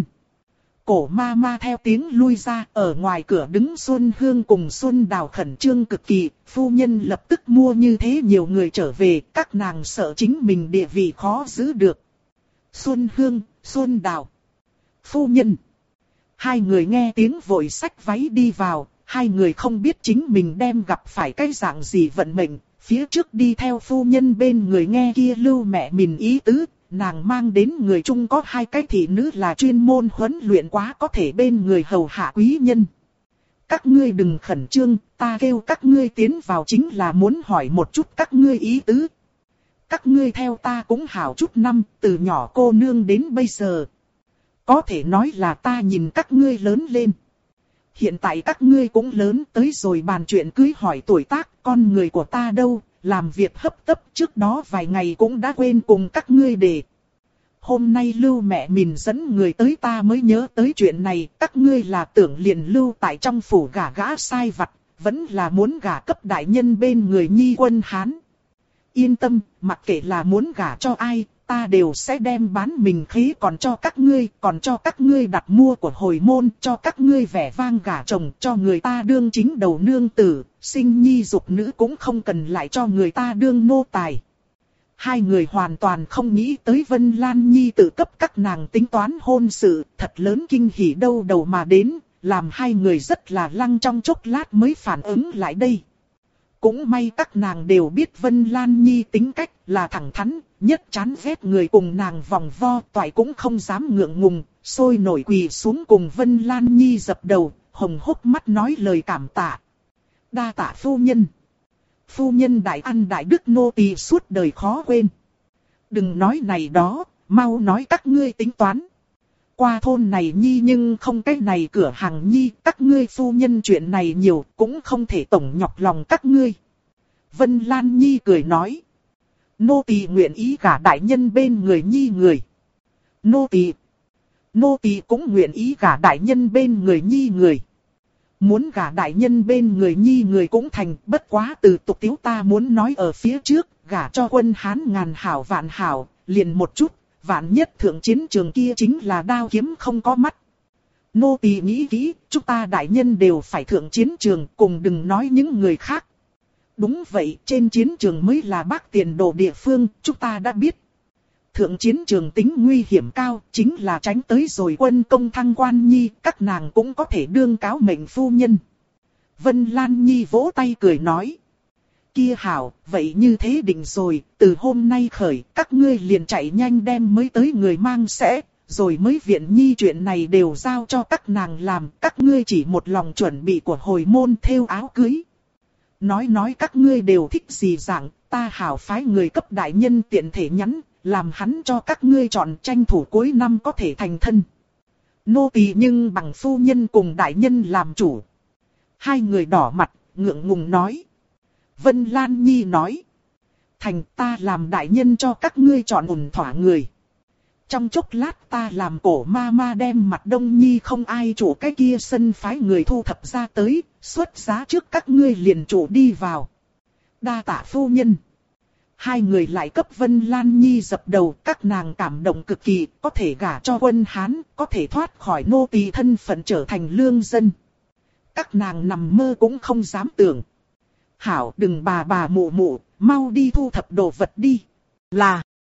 Cổ ma ma theo tiếng lui ra, ở ngoài cửa đứng Xuân Hương cùng Xuân Đào khẩn trương cực kỳ, phu nhân lập tức mua như thế nhiều người trở về, các nàng sợ chính mình địa vị khó giữ được. Xuân Hương, Xuân Đào. Phu nhân. Hai người nghe tiếng vội xách váy đi vào, hai người không biết chính mình đem gặp phải cái dạng gì vận mệnh, phía trước đi theo phu nhân bên người nghe kia lưu mẹ mình ý tứ. Nàng mang đến người chung có hai cái thị nữ là chuyên môn huấn luyện quá có thể bên người hầu hạ quý nhân. Các ngươi đừng khẩn trương, ta kêu các ngươi tiến vào chính là muốn hỏi một chút các ngươi ý tứ. Các ngươi theo ta cũng hảo chút năm, từ nhỏ cô nương đến bây giờ. Có thể nói là ta nhìn các ngươi lớn lên. Hiện tại các ngươi cũng lớn tới rồi bàn chuyện cưới hỏi tuổi tác, con người của ta đâu. Làm việc hấp tấp trước đó vài ngày cũng đã quên cùng các ngươi để. Hôm nay lưu mẹ mình dẫn người tới ta mới nhớ tới chuyện này. Các ngươi là tưởng liền lưu tại trong phủ gả gã sai vặt. Vẫn là muốn gả cấp đại nhân bên người Nhi Quân Hán. Yên tâm, mặc kệ là muốn gả cho ai, ta đều sẽ đem bán mình khí còn cho các ngươi đặt mua của hồi môn, cho các ngươi vẻ vang gả chồng, cho người ta đương chính đầu nương tử, sinh nhi dục nữ cũng không cần lại cho người ta đương nô tài. Hai người hoàn toàn không nghĩ tới Vân Lan Nhi tự cấp các nàng tính toán hôn sự, thật lớn kinh hỉ đâu đầu mà đến, làm hai người rất là lăng trong chốc lát mới phản ứng lại đây. Cũng may các nàng đều biết Vân Lan Nhi tính cách là thẳng thắn, nhất chán ghét người cùng nàng vòng vo, toại cũng không dám ngượng ngùng, sôi nổi quỳ xuống cùng Vân Lan Nhi dập đầu, hồng hốc mắt nói lời cảm tạ. Đa tạ phu nhân. Phu nhân đại ăn đại đức nô tỳ suốt đời khó quên. Đừng nói này đó, mau nói các ngươi tính toán. Qua thôn này Nhi nhưng không cái này cửa hàng Nhi, các ngươi phu nhân chuyện này nhiều, cũng không thể tổng nhọc lòng các ngươi. Vân Lan Nhi cười nói. Nô tỳ nguyện ý gả đại nhân bên người Nhi người. Nô tỳ cũng nguyện ý gả đại nhân bên người Nhi người. Muốn gả đại nhân bên người Nhi người cũng thành, bất quá từ tục tiếu ta muốn nói ở phía trước, gả cho quân Hán ngàn hảo vạn hảo, liền một chút. Vạn nhất thượng chiến trường kia chính là đao kiếm không có mắt. Nô tỳ nghĩ kỹ, chúng ta đại nhân đều phải thượng chiến trường, cùng đừng nói những người khác. Đúng vậy, trên chiến trường mới là bác tiền đồ địa phương, chúng ta đã biết. Thượng chiến trường tính nguy hiểm cao, chính là tránh tới rồi quân công thăng quan Nhi, các nàng cũng có thể đương cáo mệnh phu nhân. Vân Lan Nhi vỗ tay cười nói. Kia hảo, vậy như thế định rồi, từ hôm nay khởi, các ngươi liền chạy nhanh đem mới tới người mang sẽ, rồi mới viện Nhi chuyện này đều giao cho các nàng làm, các ngươi chỉ một lòng chuẩn bị của hồi môn thêu áo cưới. Nói các ngươi đều thích gì dạng, ta hảo phái người cấp đại nhân tiện thể nhắn, làm hắn cho các ngươi chọn tranh thủ cuối năm có thể thành thân. Nô tỳ nhưng bằng phu nhân cùng đại nhân làm chủ. Hai người đỏ mặt, ngượng ngùng nói. Vân Lan Nhi nói. Thành ta làm đại nhân cho các ngươi chọn ổn thỏa người. Trong chốc lát ta làm cổ ma ma đem mặt Đông Nhi không ai chủ cái kia sân phái người thu thập ra tới, xuất giá trước các ngươi liền chủ đi vào. Đa tạ phu nhân. Hai người lại cấp Vân Lan Nhi dập đầu, các nàng cảm động cực kỳ, có thể gả cho quân Hán, có thể thoát khỏi nô tỳ thân phận trở thành lương dân. Các nàng nằm mơ cũng không dám tưởng. Hảo đừng bà mụ, mau đi thu thập đồ vật đi. Là.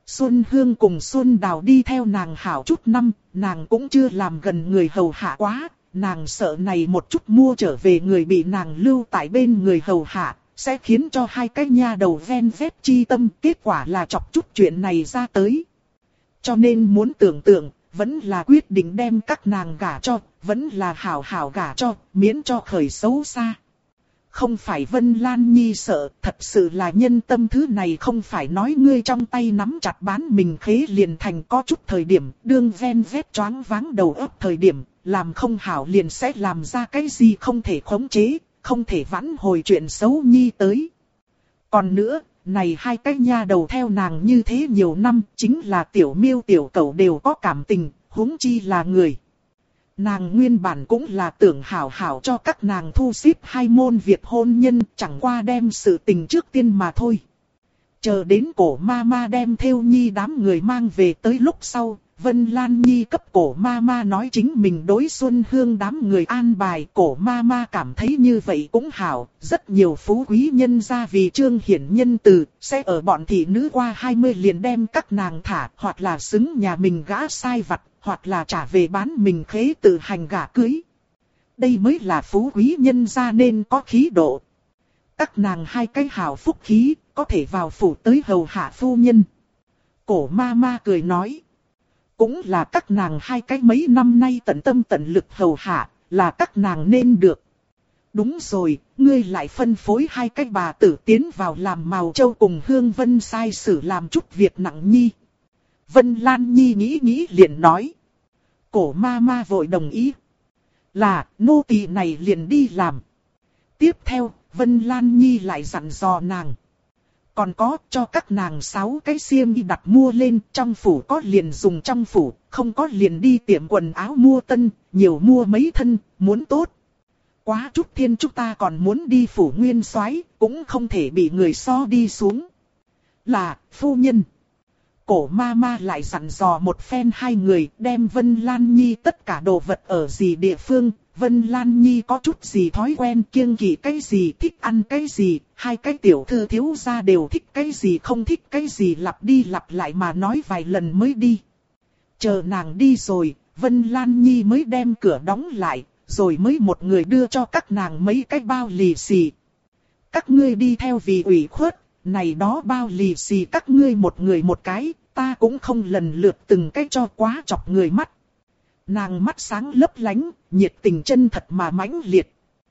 Xuân Hương cùng Xuân Đào đi theo nàng hảo chút năm, nàng cũng chưa làm gần người hầu hạ quá, nàng sợ này một chút mua trở về người bị nàng lưu tại bên người hầu hạ, sẽ khiến cho hai cái nha đầu ven vét chi tâm, kết quả là chọc chút chuyện này ra tới. Cho nên muốn tưởng tượng, vẫn là quyết định đem các nàng gả cho, vẫn là hảo hảo gả cho, miễn cho khởi xấu xa. Không phải Vân Lan Nhi sợ, thật sự là nhân tâm thứ này không phải nói ngươi trong tay nắm chặt bán mình khế liền thành có chút thời điểm, đương ven vét choáng váng đầu óc thời điểm, làm không hảo liền sẽ làm ra cái gì không thể khống chế, không thể vãn hồi chuyện xấu Nhi tới. Còn nữa, này hai cái nha đầu theo nàng như thế nhiều năm, chính là tiểu miêu tiểu cẩu đều có cảm tình, huống chi là người. Nàng nguyên bản cũng là tưởng hảo hảo cho các nàng thu xếp hai môn việc hôn nhân, chẳng qua đem sự tình trước tiên mà thôi. Chờ đến cổ ma ma đem Thêu Nhi đám người mang về tới lúc sau, Vân Lan Nhi cấp cổ ma ma nói chính mình đối Xuân Hương đám người an bài. Cổ ma ma cảm thấy như vậy cũng hảo, rất nhiều phú quý nhân gia vì trương hiển nhân từ, sẽ ở bọn thị nữ qua 20 liền đem các nàng thả, hoặc là xứng nhà mình gã sai vặt, hoặc là trả về bán mình khế tự hành gả cưới. Đây mới là phú quý nhân gia nên có khí độ. Các nàng hai cái hảo phúc khí, có thể vào phủ tới hầu hạ phu nhân. Cổ ma ma cười nói. Cũng là các nàng hai cái mấy năm nay tận tâm tận lực hầu hạ, là các nàng nên được. Đúng rồi, ngươi lại phân phối hai cái bà tử tiến vào làm Mào Châu cùng Hương Vân sai sử làm chút việc nặng nhi. Vân Lan Nhi nghĩ liền nói. Cổ ma ma vội đồng ý. Là, nô tỳ này liền đi làm. Tiếp theo, Vân Lan Nhi lại dặn dò nàng. Còn có cho các nàng 6 cái xiêm y đặt mua lên, trong phủ có liền dùng trong phủ, không có liền đi tiệm quần áo mua tân, nhiều mua mấy thân, muốn tốt. Quá chút thiên chúng ta còn muốn đi phủ nguyên soái, cũng không thể bị người so đi xuống. Là, phu nhân. Cổ ma ma lại dặn dò một phen hai người, đem Vân Lan Nhi tất cả đồ vật ở gì địa phương. Vân Lan Nhi có chút gì thói quen kiêng kỵ cái gì, thích ăn cái gì, hai cái tiểu thư thiếu gia đều thích cái gì không thích cái gì, lặp đi lặp lại mà nói vài lần mới đi. Chờ nàng đi rồi, Vân Lan Nhi mới đem cửa đóng lại, rồi mới một người đưa cho các nàng mấy cái bao lì xì. Các ngươi đi theo vì ủy khuất, này đó bao lì xì các ngươi một người một cái, ta cũng không lần lượt từng cái cho quá chọc người mắt. Nàng mắt sáng lấp lánh, nhiệt tình chân thật mà mãnh liệt.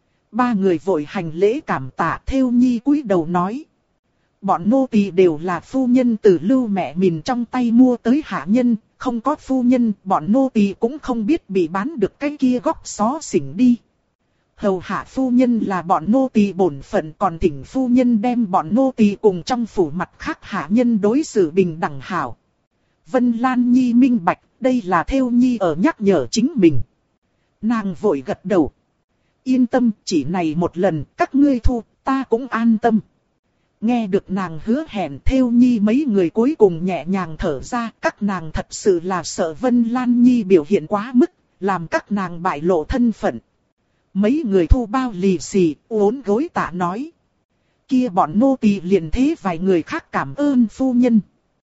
Ba người vội hành lễ cảm tạ. Thêu Nhi cúi đầu nói. Bọn nô tỳ đều là phu nhân từ Lưu mẹ mình trong tay mua tới hạ nhân, không có phu nhân, bọn nô tỳ cũng không biết bị bán được cái kia góc xó xỉnh đi. Hầu hạ phu nhân là bọn nô tỳ bổn phận, còn thỉnh phu nhân đem bọn nô tỳ cùng trong phủ mặt khác hạ nhân đối xử bình đẳng hảo. Vân Lan Nhi minh bạch, đây là Thêu Nhi ở nhắc nhở chính mình. Nàng vội gật đầu. Yên tâm, chỉ này một lần, các ngươi thu, ta cũng an tâm. Nghe được nàng hứa hẹn, Thêu Nhi mấy người cuối cùng nhẹ nhàng thở ra. Các nàng thật sự là sợ Vân Lan Nhi biểu hiện quá mức, làm các nàng bại lộ thân phận. Mấy người thu bao lì xì, uốn gối tạ nói. Kia bọn nô tỳ liền thế vài người khác cảm ơn phu nhân.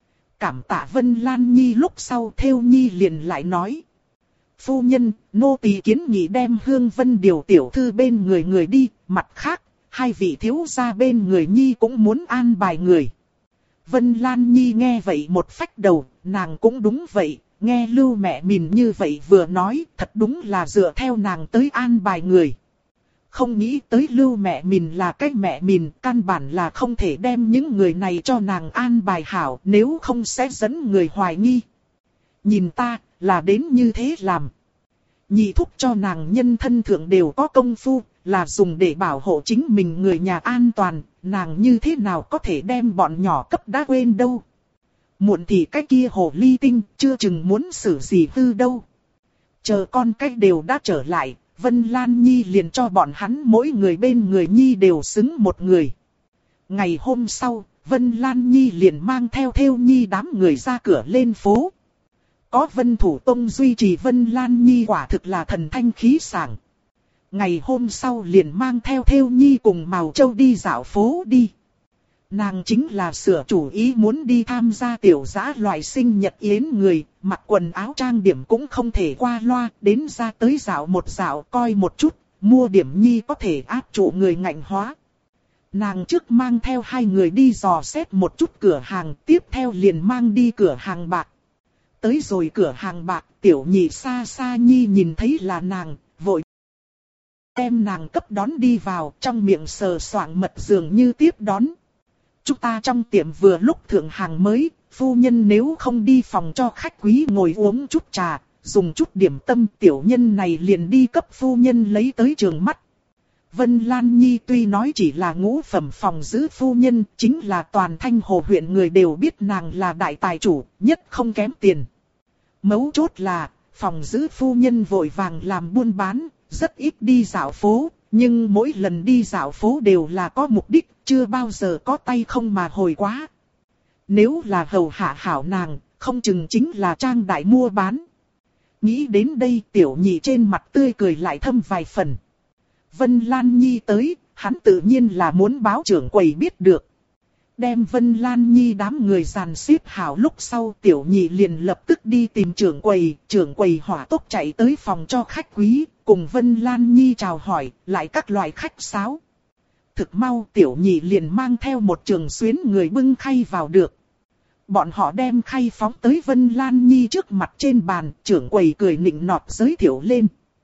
Cảm tạ Vân Lan Nhi lúc sau, Thêu Nhi liền lại nói. Phu nhân, nô tỳ kiến nghị đem Hương Vân điều tiểu thư bên người đi, mặt khác, hai vị thiếu gia bên người Nhi cũng muốn an bài người. Vân Lan Nhi nghe vậy một phách đầu, nàng cũng đúng vậy, nghe Lưu mẹ mình như vậy vừa nói, thật đúng là dựa theo nàng tới an bài người. Không nghĩ tới Lưu mẹ mình là cái mẹ mình, căn bản là không thể đem những người này cho nàng an bài hảo, nếu không sẽ dẫn người hoài nghi. Nhìn ta, là đến như thế làm. Nhị thúc cho nàng nhân thân thượng đều có công phu, là dùng để bảo hộ chính mình người nhà an toàn, nàng như thế nào có thể đem bọn nhỏ cấp đã quên đâu. Muộn thì cái kia hồ ly tinh, chưa chừng muốn xử gì hư đâu. Chờ con cách đều đã trở lại, Vân Lan Nhi liền cho bọn hắn mỗi người bên người Nhi đều xứng một người. Ngày hôm sau, Vân Lan Nhi liền mang theo Thêu Nhi đám người ra cửa lên phố. Có Vân Thủ Tông duy trì, Vân Lan Nhi quả thực là thần thanh khí sảng. Ngày hôm sau liền mang theo Thêu Nhi cùng Mào Châu đi dạo phố đi. Nàng chính là sửa chủ ý muốn đi tham gia tiểu dã loại sinh nhật yến người, mặc quần áo trang điểm cũng không thể qua loa, đến ra tới dạo một dạo coi một chút, mua điểm nhi có thể áp trụ người ngạnh hóa. Nàng trước mang theo hai người đi dò xét một chút cửa hàng, tiếp theo liền mang đi cửa hàng bạc. Tới rồi cửa hàng bạc, tiểu nhị xa xa nhi nhìn thấy là nàng, vội đem nàng cấp đón đi vào, trong miệng sờ soạng mật dường như tiếp đón. Chúng ta trong tiệm vừa lúc thượng hàng mới, phu nhân nếu không đi phòng cho khách quý ngồi uống chút trà, dùng chút điểm tâm, tiểu nhân này liền đi cấp phu nhân lấy tới trường mắt. Vân Lan Nhi tuy nói chỉ là ngũ phẩm phòng giữ phu nhân, chính là toàn Thanh Hồ huyện người đều biết nàng là đại tài chủ, nhất không kém tiền. Mấu chốt là, phòng giữ phu nhân vội vàng làm buôn bán, rất ít đi dạo phố, nhưng mỗi lần đi dạo phố đều là có mục đích, chưa bao giờ có tay không mà hồi quá. Nếu là hầu hạ hảo nàng, không chừng chính là trang đại mua bán. Nghĩ đến đây tiểu nhị trên mặt tươi cười lại thâm vài phần. Vân Lan Nhi tới, hắn tự nhiên là muốn báo trưởng quầy biết được. Đem Vân Lan Nhi đám người dàn xếp hảo lúc sau tiểu nhị liền lập tức đi tìm trưởng quầy hỏa tốc chạy tới phòng cho khách quý, cùng Vân Lan Nhi chào hỏi, lại các loại khách sáo. Thực mau tiểu nhị liền mang theo một trường xuyến người bưng khay vào được. Bọn họ đem khay phóng tới Vân Lan Nhi trước mặt trên bàn, trưởng quầy cười nịnh nọt giới thiệu lên.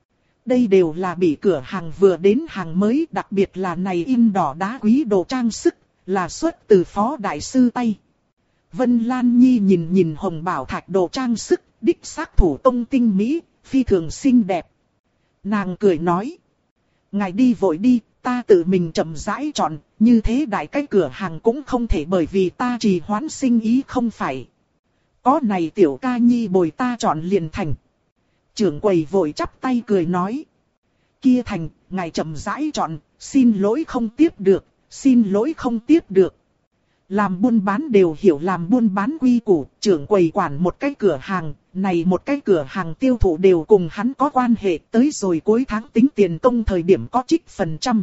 Đây đều là bị cửa hàng vừa đến hàng mới, đặc biệt là này in đỏ đá quý đồ trang sức, là xuất từ phó đại sư tay. Vân Lan Nhi nhìn hồng bảo thạch đồ trang sức, đích xác thủ công tinh mỹ, phi thường xinh đẹp. Nàng cười nói. Ngài đi vội đi, ta tự mình chậm rãi chọn, như thế đại cái cửa hàng cũng không thể bởi vì ta trì hoãn sinh ý không phải. Có này tiểu ca nhi bồi ta chọn liền thành. Trưởng quầy vội chắp tay cười nói. Kia thành, ngài chậm rãi chọn, xin lỗi không tiếp được, xin lỗi không tiếp được. Làm buôn bán đều hiểu làm buôn bán quy củ, trưởng quầy quản một cái cửa hàng, này một cái cửa hàng tiêu thụ đều cùng hắn có quan hệ, tới rồi cuối tháng tính tiền công thời điểm có trích phần trăm.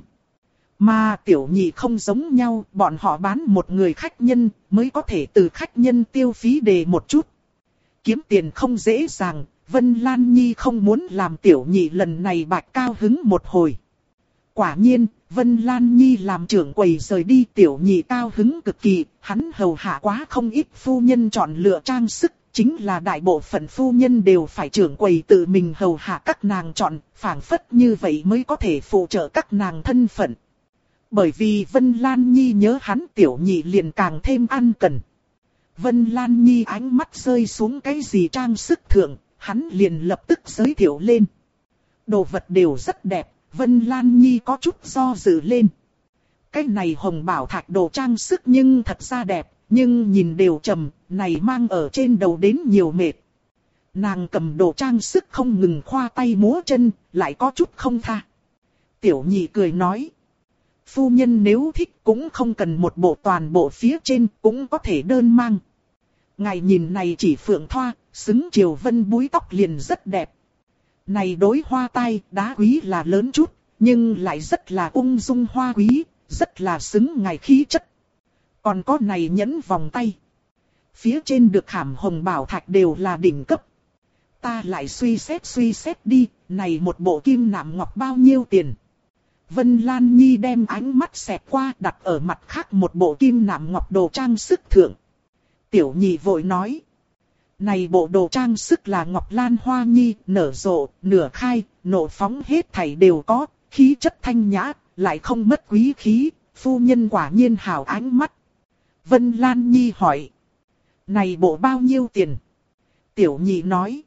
Mà tiểu nhị không giống nhau, bọn họ bán một người khách nhân, mới có thể từ khách nhân tiêu phí đề một chút. Kiếm tiền không dễ dàng, Vân Lan Nhi không muốn làm tiểu nhị lần này bạch cao hứng một hồi. Quả nhiên, Vân Lan Nhi làm trưởng quầy rời đi, tiểu nhị cao hứng cực kỳ, hắn hầu hạ quá không ít phu nhân chọn lựa trang sức, chính là đại bộ phận phu nhân đều phải trưởng quầy tự mình hầu hạ các nàng chọn, phảng phất như vậy mới có thể phụ trợ các nàng thân phận. Bởi vì Vân Lan Nhi nhớ hắn, tiểu nhị liền càng thêm ăn cần. Vân Lan Nhi ánh mắt rơi xuống cái gì trang sức thượng, hắn liền lập tức giới thiệu lên. Đồ vật đều rất đẹp, Vân Lan Nhi có chút do dự lên. Cái này hồng bảo thạch đồ trang sức nhưng thật ra đẹp, nhưng nhìn đều trầm, này mang ở trên đầu đến nhiều mệt. Nàng cầm đồ trang sức không ngừng khoa tay múa chân, lại có chút không tha. Tiểu nhị cười nói. Phu nhân nếu thích cũng không cần một bộ toàn bộ phía trên, cũng có thể đơn mang. Ngài nhìn này chỉ phượng thoa, xứng chiều vân búi tóc liền rất đẹp. Này đối hoa tai, đá quý là lớn chút, nhưng lại rất là ung dung hoa quý, rất là xứng ngài khí chất. Còn có này nhẫn vòng tay. Phía trên được khảm hồng bảo thạch đều là đỉnh cấp. Ta lại suy xét đi, này một bộ kim nạm ngọc bao nhiêu tiền. Vân Lan Nhi đem ánh mắt xẹt qua đặt ở mặt khác một bộ kim nạm ngọc đồ trang sức thượng. Tiểu nhị vội nói. Này bộ đồ trang sức là ngọc lan hoa nhi, nở rộ, nửa khai, nộ phóng hết thảy đều có, khí chất thanh nhã, lại không mất quý khí, phu nhân quả nhiên hảo ánh mắt. Vân Lan Nhi hỏi. Này bộ bao nhiêu tiền? Tiểu nhị nói.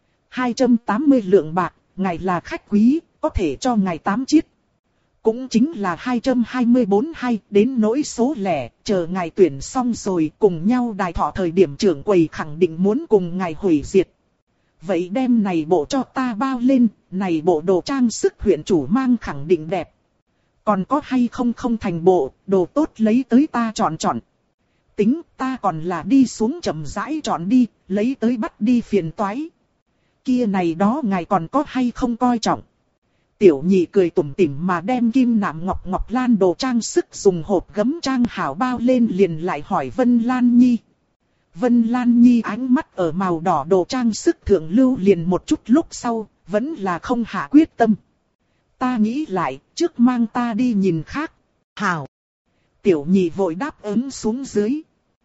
280 lượng bạc, ngài là khách quý, có thể cho ngài 8 chiết. Cũng chính là 224 hay đến nỗi số lẻ, chờ ngài tuyển xong rồi cùng nhau đài thọ thời điểm trưởng quầy khẳng định muốn cùng ngài hủy diệt. Vậy đem này bộ cho ta bao lên, này bộ đồ trang sức huyện chủ mang khẳng định đẹp. Còn có hay không không thành bộ, đồ tốt lấy tới ta chọn. Tính ta còn là đi xuống chậm rãi chọn đi, lấy tới bắt đi phiền toái. Kia này đó ngài còn có hay không coi trọng. Tiểu nhị cười tủm tỉm mà đem kim nạm ngọc ngọc lan đồ trang sức dùng hộp gấm trang hảo bao lên, liền lại hỏi Vân Lan Nhi. Vân Lan Nhi ánh mắt ở màu đỏ đồ trang sức thượng lưu liền một chút, lúc sau, vẫn là không hạ quyết tâm. Ta nghĩ lại, trước mang ta đi nhìn khác. Hảo. Tiểu nhị vội đáp ứng xuống dưới.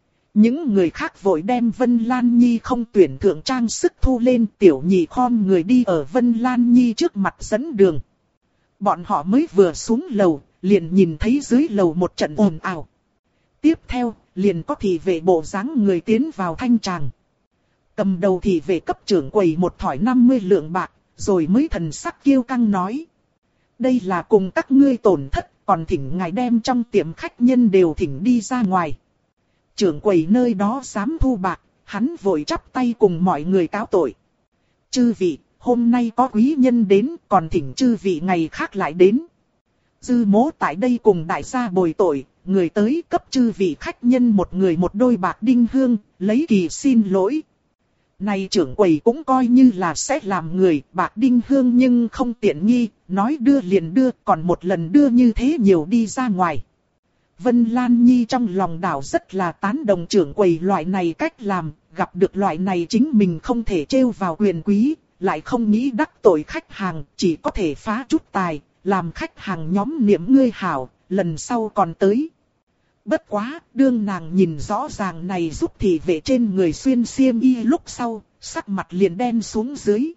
Những người khác vội đem Vân Lan Nhi không tuyển thượng trang sức thu lên, tiểu nhị khom người đi ở Vân Lan Nhi trước mặt dẫn đường. Bọn họ mới vừa xuống lầu, liền nhìn thấy dưới lầu một trận ồn ào. Tiếp theo, liền có thị vệ bộ dáng người tiến vào thanh tràng. Cầm đầu thị vệ cấp trưởng quầy một thỏi 50 lượng bạc, rồi mới thần sắc kiêu căng nói. Đây là cùng các ngươi tổn thất, còn thỉnh ngài đem trong tiệm khách nhân đều thỉnh đi ra ngoài. Trưởng quầy nơi đó dám thu bạc, hắn vội chắp tay cùng mọi người cáo tội. Chư vị, hôm nay có quý nhân đến, còn thỉnh chư vị ngày khác lại đến. Dư mỗ tại đây cùng đại gia bồi tội, người tới cấp chư vị khách nhân một người một đôi bạc đinh hương, lấy kỳ xin lỗi. Này trưởng quầy cũng coi như là sẽ làm người, bạc đinh hương nhưng không tiện nghi, nói đưa liền đưa, còn một lần đưa như thế nhiều đi ra ngoài. Vân Lan Nhi trong lòng đảo rất là tán đồng trưởng quầy loại này cách làm, gặp được loại này chính mình không thể trêu vào quyền quý, lại không nghĩ đắc tội khách hàng, chỉ có thể phá chút tài, làm khách hàng nhóm niệm ngươi hảo, lần sau còn tới. Bất quá, đương nàng nhìn rõ ràng này giúp thị vệ trên người xuyên xiêm y lúc sau, sắc mặt liền đen xuống dưới.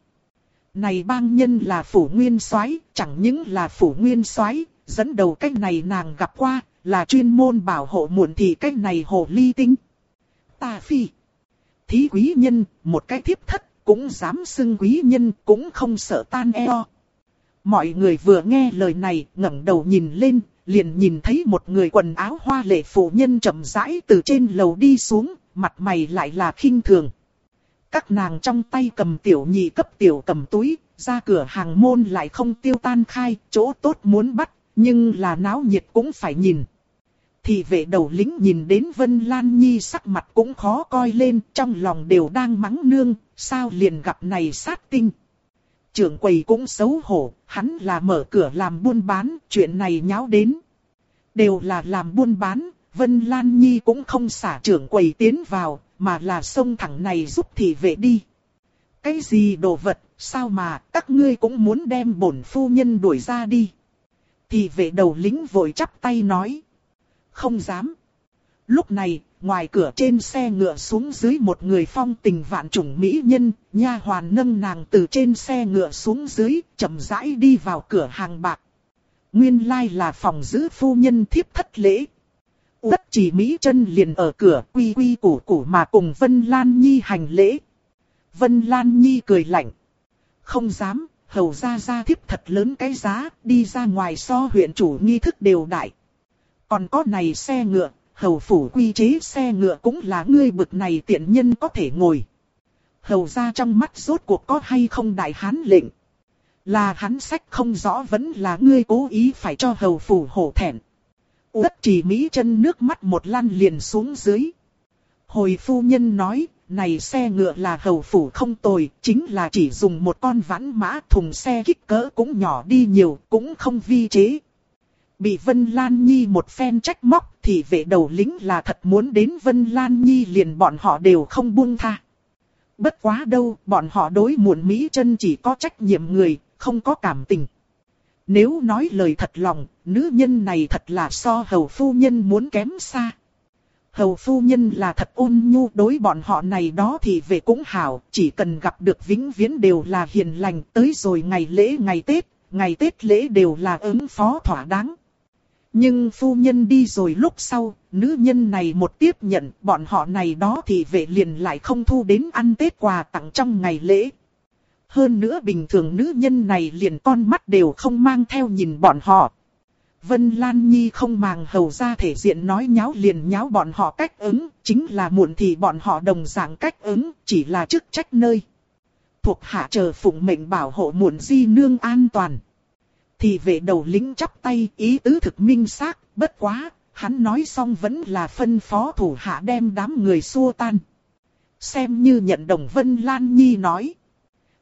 Này bang nhân là phủ nguyên soái, chẳng những là phủ nguyên soái, dẫn đầu cách này nàng gặp qua, là chuyên môn bảo hộ muộn thị cách này hồ ly tinh. Ta phi. Thí quý nhân, một cái thiếp thất, cũng dám xưng quý nhân, cũng không sợ tan eo. Mọi người vừa nghe lời này, ngẩng đầu nhìn lên, liền nhìn thấy một người quần áo hoa lệ phụ nhân chậm rãi từ trên lầu đi xuống, mặt mày lại là khinh thường. Các nàng trong tay cầm tiểu nhị cấp tiểu cầm túi, ra cửa hàng môn lại không tiêu tan khai, chỗ tốt muốn bắt, nhưng là náo nhiệt cũng phải nhìn. Thị vệ đầu lính nhìn đến Vân Lan Nhi sắc mặt cũng khó coi lên, trong lòng đều đang mắng nương, sao liền gặp này sát tinh. Trưởng quầy cũng xấu hổ, hắn là mở cửa làm buôn bán, chuyện này nháo đến. Đều là làm buôn bán, Vân Lan Nhi cũng không xả trưởng quầy tiến vào, mà là xông thẳng này giúp thị vệ đi. Cái gì đồ vật, sao mà các ngươi cũng muốn đem bổn phu nhân đuổi ra đi. Thị vệ đầu lính vội chắp tay nói. Không dám. Lúc này, ngoài cửa trên xe ngựa xuống dưới một người phong tình vạn trùng mỹ nhân, nha hoàn nâng nàng từ trên xe ngựa xuống dưới, chậm rãi đi vào cửa hàng bạc. Nguyên lai là phòng giữ phu nhân thiếp thất lễ. Tất chỉ Mỹ chân liền ở cửa quy quy củ củ mà cùng Vân Lan Nhi hành lễ. Vân Lan Nhi cười lạnh. Không dám, hầu ra thiếp thật lớn cái giá, đi ra ngoài so huyện chủ nghi thức đều đại. Còn có này xe ngựa, hầu phủ quy chế xe ngựa cũng là ngươi bực này tiện nhân có thể ngồi. Hầu ra trong mắt rốt cuộc có hay không đại hán lệnh. Là hắn sách không rõ vẫn là ngươi cố ý phải cho hầu phủ hổ thẹn. Tất chỉ Mỹ chân nước mắt một lăn liền xuống dưới. Hồi phu nhân nói, này xe ngựa là hầu phủ không tồi, chính là chỉ dùng một con vãn mã, thùng xe kích cỡ cũng nhỏ đi nhiều, cũng không vi chế. Bị Vân Lan Nhi một phen trách móc thì vệ đầu lính là thật muốn đến Vân Lan Nhi liền bọn họ đều không buông tha. Bất quá đâu, bọn họ đối muộn Mỹ chân chỉ có trách nhiệm người, không có cảm tình. Nếu nói lời thật lòng, nữ nhân này thật là so hầu phu nhân muốn kém xa. Hầu phu nhân là thật ôn nhu, đối bọn họ này đó thì về cũng hảo, chỉ cần gặp được vĩnh viễn đều là hiền lành, tới rồi ngày lễ ngày Tết lễ đều là ứng phó thỏa đáng. Nhưng phu nhân đi rồi lúc sau, nữ nhân này một tiếp nhận, bọn họ này đó thì về liền lại không thu đến ăn Tết quà tặng trong ngày lễ. Hơn nữa bình thường nữ nhân này liền con mắt đều không mang theo nhìn bọn họ. Vân Lan Nhi không màng hầu ra thể diện nói nháo liền nháo bọn họ cách ứng, chính là muộn thì bọn họ đồng dạng cách ứng, chỉ là chức trách nơi. Thuộc hạ chờ phụng mệnh bảo hộ muộn di nương an toàn. Thì vệ đầu lính chắp tay, ý tứ thực minh xác, bất quá, hắn nói xong vẫn là phân phó thủ hạ đem đám người xua tan. Xem như nhận đồng Vân Lan Nhi nói.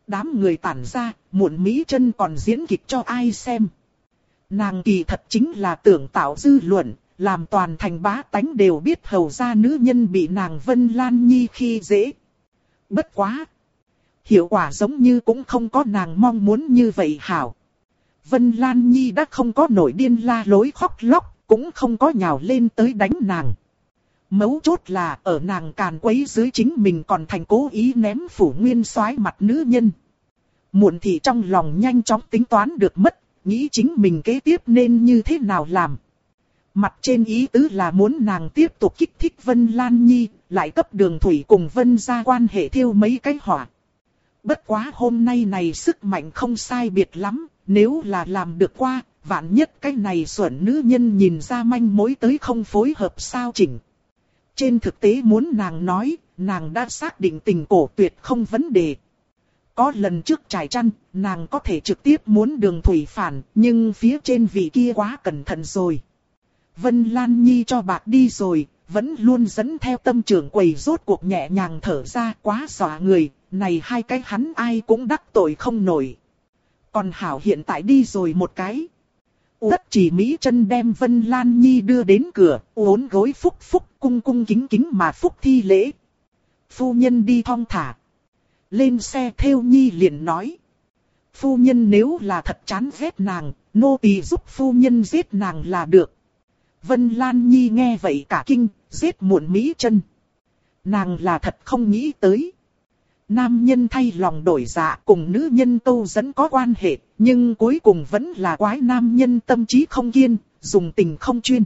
đám người tản ra, Muộn Mỹ Chân còn diễn kịch cho ai xem. Nàng kỳ thật chính là tưởng tạo dư luận, làm toàn thành bá tánh đều biết hầu gia nữ nhân bị nàng Vân Lan Nhi khi dễ. Bất quá! Hiệu quả giống như cũng không có nàng mong muốn như vậy hảo. Vân Lan Nhi đã không có nổi điên la lối khóc lóc, cũng không có nhào lên tới đánh nàng. Mấu chốt là ở nàng càn quấy dưới chính mình còn thành cố ý ném Phủ Nguyên Soái mặt nữ nhân. Muộn Thị trong lòng nhanh chóng tính toán được mất, nghĩ chính mình kế tiếp nên như thế nào làm. Mặt trên ý tứ là muốn nàng tiếp tục kích thích Vân Lan Nhi, lại cấp Đường Thủy cùng Vân gia quan hệ thiêu mấy cái hỏa. Bất quá hôm nay này sức mạnh không sai biệt lắm, nếu là làm được qua, vạn nhất cái này xuẩn nữ nhân nhìn ra manh mối tới không phối hợp sao chỉnh. Trên thực tế muốn nàng nói, nàng đã xác định tình cổ tuyệt không vấn đề. Có lần trước trải chăn, nàng có thể trực tiếp muốn Đường Thủy phản, nhưng phía trên vị kia quá cẩn thận rồi. Vân Lan Nhi cho bạc đi rồi, vẫn luôn dẫn theo tâm trưởng quầy rốt cuộc nhẹ nhàng thở ra, quá dọa người, này hai cái hắn ai cũng đắc tội không nổi. Còn hảo hiện tại đi rồi một cái. Tất Chỉ Mỹ Chân đem Vân Lan Nhi đưa đến cửa, uốn gối phúc phúc cung cung kính kính mà phúc thi lễ. Phu nhân đi thong thả. Lên xe Thêu Nhi liền nói. Phu nhân nếu là thật chán ghét nàng, nô tỳ giúp phu nhân giết nàng là được. Vân Lan Nhi nghe vậy cả kinh, giết Muộn Mỹ Chân. Nàng là thật không nghĩ tới. Nam nhân thay lòng đổi dạ cùng nữ nhân câu dẫn có quan hệ, nhưng cuối cùng vẫn là quái nam nhân tâm trí không kiên, dùng tình không chuyên.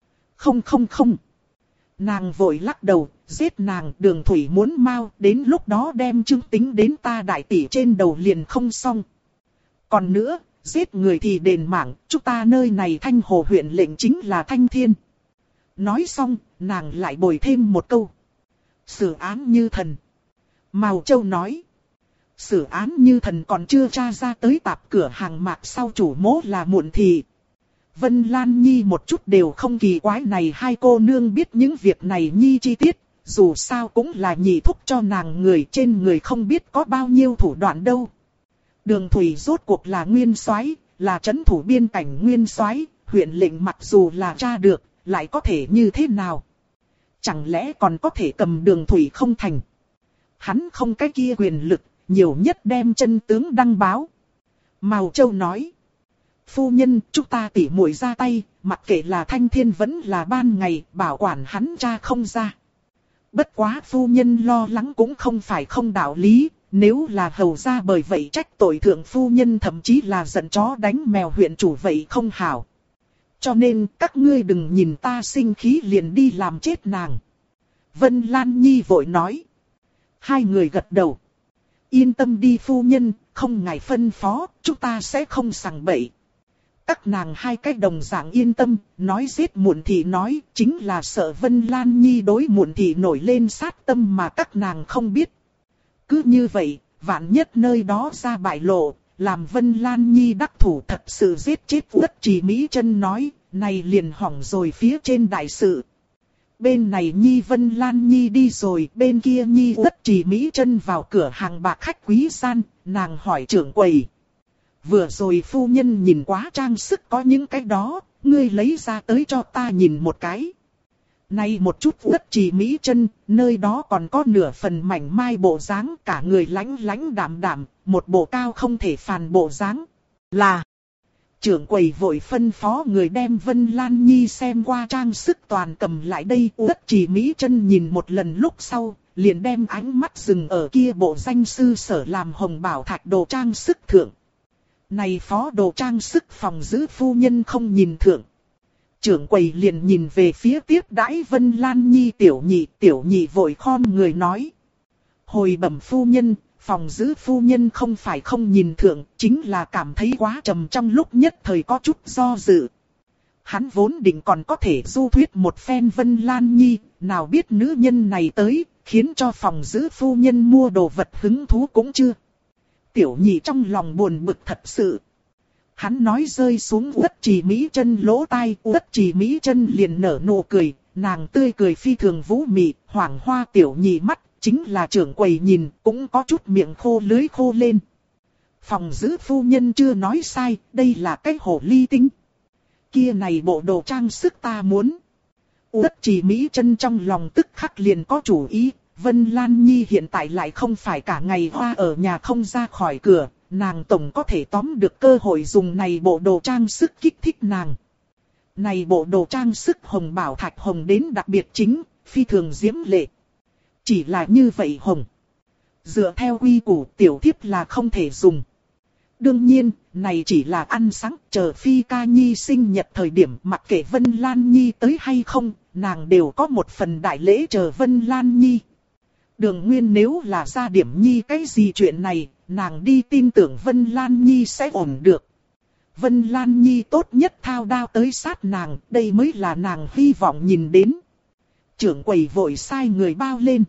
Không. Nàng vội lắc đầu, giết nàng Đường Thủy muốn mau, đến lúc đó đem chứng tính đến ta đại tỷ trên đầu liền không xong. Còn nữa, giết người thì đền mạng, chúng ta nơi này Thanh Hồ huyện lệnh chính là Thanh Thiên. Nói xong, nàng lại bồi thêm một câu. Xử án như thần. Mao Châu nói. Xử án như thần còn chưa tra ra tới tạp cửa hàng mạc sau chủ mố là Muộn Thị. Vân Lan Nhi một chút đều không kỳ quái này hai cô nương biết những việc này Nhi chi tiết. Dù sao cũng là nhị thúc cho nàng người trên người không biết có bao nhiêu thủ đoạn đâu. Đường Thủy rốt cuộc là nguyên soái, là trấn thủ biên cảnh nguyên soái, huyện lệnh mặc dù là tra được, lại có thể như thế nào? Chẳng lẽ còn có thể cầm Đường Thủy không thành? Hắn không cái kia quyền lực, nhiều nhất đem chân tướng đăng báo. Mao Châu nói. Phu nhân, chúng ta tỉ muội ra tay, mặc kệ là Thanh Thiên vẫn là ban ngày, bảo quản hắn tra không ra. Bất quá phu nhân lo lắng cũng không phải không đạo lý, nếu là hầu ra bởi vậy trách tội thượng phu nhân thậm chí là giận chó đánh mèo huyện chủ vậy không hảo. Cho nên các ngươi đừng nhìn ta sinh khí liền đi làm chết nàng. Vân Lan Nhi vội nói. Hai người gật đầu. Yên tâm đi phu nhân, không ngại phân phó, chúng ta sẽ không sằng bậy. Các nàng hai cái đồng dạng yên tâm, nói giết Muộn Thị nói, chính là sợ Vân Lan Nhi đối Muộn Thị nổi lên sát tâm mà các nàng không biết. Cứ như vậy, vạn nhất nơi đó ra bại lộ, làm Vân Lan Nhi đắc thủ thật sự giết chết Tất Chỉ Mỹ Chân nói, này liền hỏng rồi phía trên đại sự. Bên này Nhi Vân Lan Nhi đi rồi, bên kia Nhi Tất Chỉ Mỹ Chân vào cửa hàng bạc khách quý gian, nàng hỏi trưởng quầy. Vừa rồi phu nhân nhìn quá trang sức có những cái đó, ngươi lấy ra tới cho ta nhìn một cái. Nay một chút Tất Chỉ Mỹ Chân, nơi đó còn có nửa phần mảnh mai bộ dáng, cả người lãnh lãnh đạm đạm, một bộ cao không thể phàn bộ dáng. Là trưởng quầy vội phân phó người đem Vân Lan Nhi xem qua trang sức toàn cầm lại đây. Tất Chỉ Mỹ Chân nhìn một lần lúc sau, liền đem ánh mắt dừng ở kia bộ danh sư sở làm hồng bảo thạch đồ trang sức thượng. Này phó đồ trang sức phòng giữ phu nhân không nhìn thượng. Trưởng quầy liền nhìn về phía tiếp đãi Vân Lan Nhi tiểu nhị vội khom người nói. Hồi bẩm phu nhân, phòng giữ phu nhân không phải không nhìn thượng, chính là cảm thấy quá trầm trong lúc nhất thời có chút do dự. Hắn vốn định còn có thể du thuyết một phen Vân Lan Nhi, nào biết nữ nhân này tới, khiến cho phòng giữ phu nhân mua đồ vật hứng thú cũng chưa. Tiểu nhị trong lòng buồn bực thật sự. Hắn nói rơi xuống Tất Chỉ Mỹ Chân lỗ tai, Tất Chỉ Mỹ Chân liền nở nụ cười, nàng tươi cười phi thường vũ mị, hoảng hoa tiểu nhị mắt, chính là trưởng quầy nhìn, cũng có chút miệng khô lưỡi khô lên. Phòng giữ phu nhân chưa nói sai, đây là cái hồ ly tinh. Kia này bộ đồ trang sức ta muốn. Uất Trì Mỹ Chân trong lòng tức khắc liền có chủ ý. Vân Lan Nhi hiện tại lại không phải cả ngày hoa ở nhà không ra khỏi cửa. Nàng tổng có thể tóm được cơ hội dùng này bộ đồ trang sức kích thích nàng. Này bộ đồ trang sức hồng bảo thạch hồng đến đặc biệt chính, phi thường diễm lệ. Chỉ là như vậy hồng. Dựa theo quy củ tiểu thiếp là không thể dùng. Đương nhiên, này chỉ là ăn sáng, chờ Phi Ca Nhi sinh nhật thời điểm mặc kệ Vân Lan Nhi tới hay không, nàng đều có một phần đại lễ chờ Vân Lan Nhi. Đường Nguyên nếu là ra điểm Nhi cái gì chuyện này, nàng đi tin tưởng Vân Lan Nhi sẽ ổn được. Vân Lan Nhi tốt nhất thao đao tới sát nàng, đây mới là nàng hy vọng nhìn đến. Trưởng quầy vội sai người bao lên.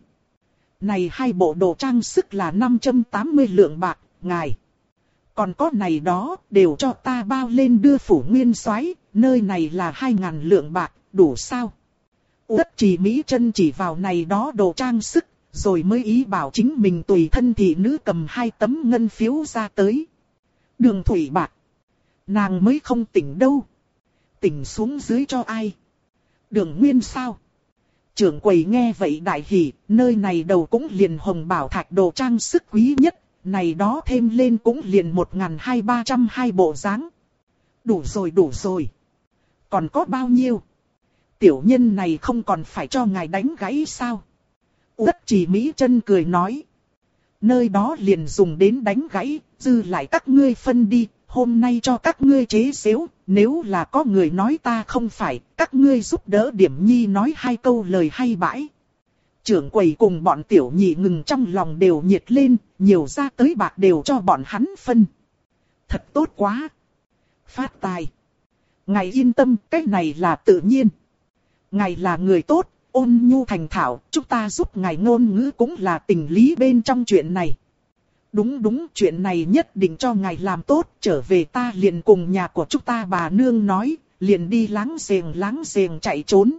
Này hai bộ đồ trang sức là 580 lượng bạc, ngài. Còn có này đó, đều cho ta bao lên đưa phủ nguyên soái, nơi này là 2.000 lượng bạc, đủ sao? Uất Trì Mỹ Chân chỉ vào này đó đồ trang sức, rồi mới ý bảo chính mình tùy thân thị nữ cầm 2 tấm ngân phiếu ra tới. Đường thủy bạc. Nàng mới không tỉnh đâu. Tỉnh xuống dưới cho ai? Đường Nguyên sao? Trưởng quầy nghe vậy đại hỉ, nơi này đầu cũng liền hồng bảo thạch đồ trang sức quý nhất. Này đó thêm lên cũng liền 1.200-302 bộ dáng. Đủ rồi. Còn có bao nhiêu? Tiểu nhân này không còn phải cho ngài đánh gãy sao? Uất Trì Mỹ Chân cười nói. Nơi đó liền dùng đến đánh gãy, dư lại các ngươi phân đi. Hôm nay cho các ngươi chế xếu, nếu là có người nói ta không phải, các ngươi giúp đỡ điểm Nhi nói 2 câu lời hay bãi. Trưởng quầy cùng bọn tiểu nhị ngừng trong lòng đều nhiệt lên, nhiều ra tới bạc đều cho bọn hắn phân. Thật tốt quá. Phát tài. Ngài yên tâm, cái này là tự nhiên. Ngài là người tốt, ôn nhu thành thạo, chúng ta giúp ngài ngôn ngữ cũng là tình lý bên trong chuyện này. Đúng, chuyện này nhất định cho ngài làm tốt, trở về ta liền cùng nhà của chúng ta bà nương nói, liền đi láng giềng chạy trốn.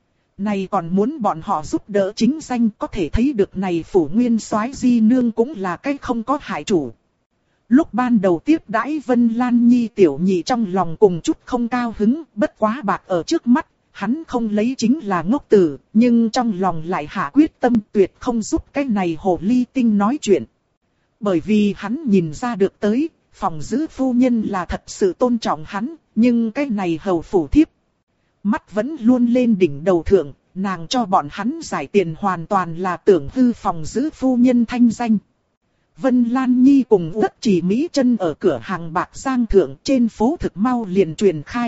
Này còn muốn bọn họ giúp đỡ chính danh, có thể thấy được này phủ nguyên soái di nương cũng là cái không có hại chủ. Lúc ban đầu tiếp đãi Vân Lan Nhi tiểu nhị trong lòng cùng chút không cao hứng, bất quá bạc ở trước mắt, hắn không lấy chính là ngốc tử, nhưng trong lòng lại hạ quyết tâm tuyệt không giúp cái này hồ ly tinh nói chuyện. Bởi vì hắn nhìn ra được tới, phòng giữ phu nhân là thật sự tôn trọng hắn, nhưng cái này hầu phủ thiếp. Mắt vẫn luôn lên đỉnh đầu thượng, nàng cho bọn hắn giải tiền hoàn toàn là tưởng hư phòng giữ phu nhân thanh danh. Vân Lan Nhi cùng Uất Trì Mỹ Chân ở cửa hàng bạc Giang Thượng trên phố thực mau liền truyền khai.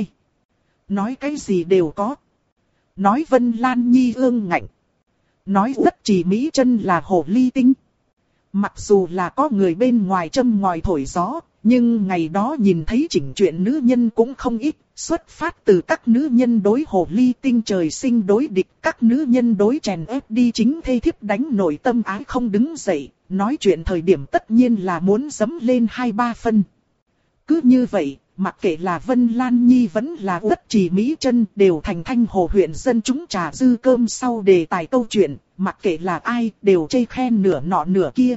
Nói cái gì đều có. Nói Vân Lan Nhi ương ngạnh. Nói Uất Trì Mỹ Chân là hồ ly tinh. Mặc dù là có người bên ngoài châm ngòi thổi gió, nhưng ngày đó nhìn thấy chỉnh chuyện nữ nhân cũng không ít. Xuất phát từ các nữ nhân đối hồ ly tinh trời sinh đối địch, các nữ nhân đối chèn ép đi chính thê thiếp đánh nội tâm ái không đứng dậy, nói chuyện thời điểm tất nhiên là muốn dấm lên 2-3 phân. Cứ như vậy, mặc kệ là Vân Lan Nhi vẫn là Uất Trì Mỹ Chân đều thành Thanh Hồ huyện dân chúng trà dư cơm sau đề tài câu chuyện, mặc kệ là ai đều chê khen nửa nọ nửa kia.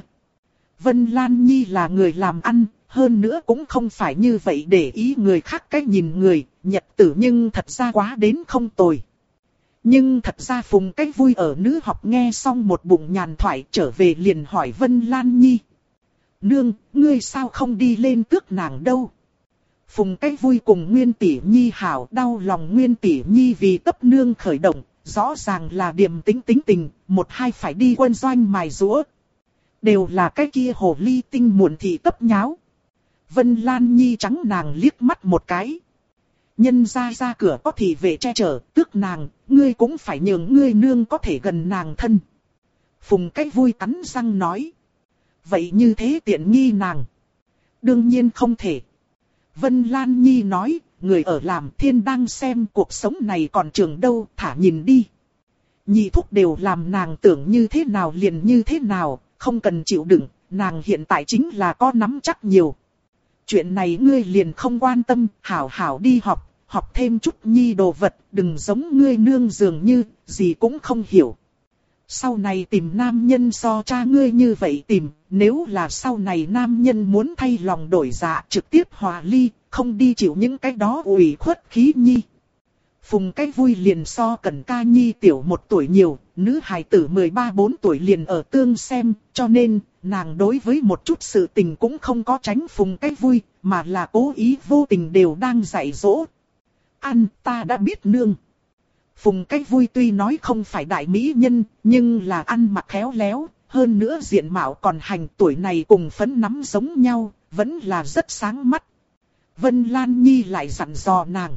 Vân Lan Nhi là người làm ăn. Hơn nữa cũng không phải như vậy để ý người khác cách nhìn người, nhật tử nhưng thật ra quá đến không tồi. Nhưng thật ra Phùng cái vui ở nữ học nghe xong một bụng nhàn thoại trở về liền hỏi Vân Lan Nhi. Nương, ngươi sao không đi lên tước nàng đâu? Phùng cái vui cùng Nguyên Tỷ Nhi hảo đau lòng Nguyên Tỷ Nhi vì tấp nương khởi động, rõ ràng là điềm tính tình, 1-2 phải đi quân doanh mài giũa. Đều là cái kia hồ ly tinh muộn thị tấp nháo. Vân Lan Nhi trắng nàng liếc mắt một cái. Nhân ra cửa có thị vệ che chở, tước nàng, ngươi cũng phải nhường ngươi nương có thể gần nàng thân. Phùng cái vui cắn răng nói. Vậy như thế tiện nghi nàng. Đương nhiên không thể. Vân Lan Nhi nói, người ở làm thiên đang xem cuộc sống này còn trường đâu, thả nhìn đi. Nhị thúc đều làm nàng tưởng như thế nào liền như thế nào, không cần chịu đựng, nàng hiện tại chính là có nắm chắc nhiều. Chuyện này ngươi liền không quan tâm, hảo hảo đi học thêm chút nhi đồ vật, đừng giống ngươi nương dường như, gì cũng không hiểu. Sau này tìm nam nhân so cha ngươi như vậy tìm, nếu là sau này nam nhân muốn thay lòng đổi dạ trực tiếp hòa ly, không đi chịu những cái đó ủy khuất khí nhi. Phùng cái vui liền so Cẩn Ca Nhi tiểu 1 tuổi nhiều, nữ hài tử 13-14 tuổi liền ở tương xem, cho nên, nàng đối với một chút sự tình cũng không có tránh Phùng cái vui, mà là cố ý vô tình đều đang dạy dỗ. Ăn, ta đã biết nương. Phùng cái vui tuy nói không phải đại mỹ nhân, nhưng là ăn mặc khéo léo, hơn nữa diện mạo còn hành, tuổi này cùng phấn nắm giống nhau, vẫn là rất sáng mắt. Vân Lan Nhi lại dặn dò nàng.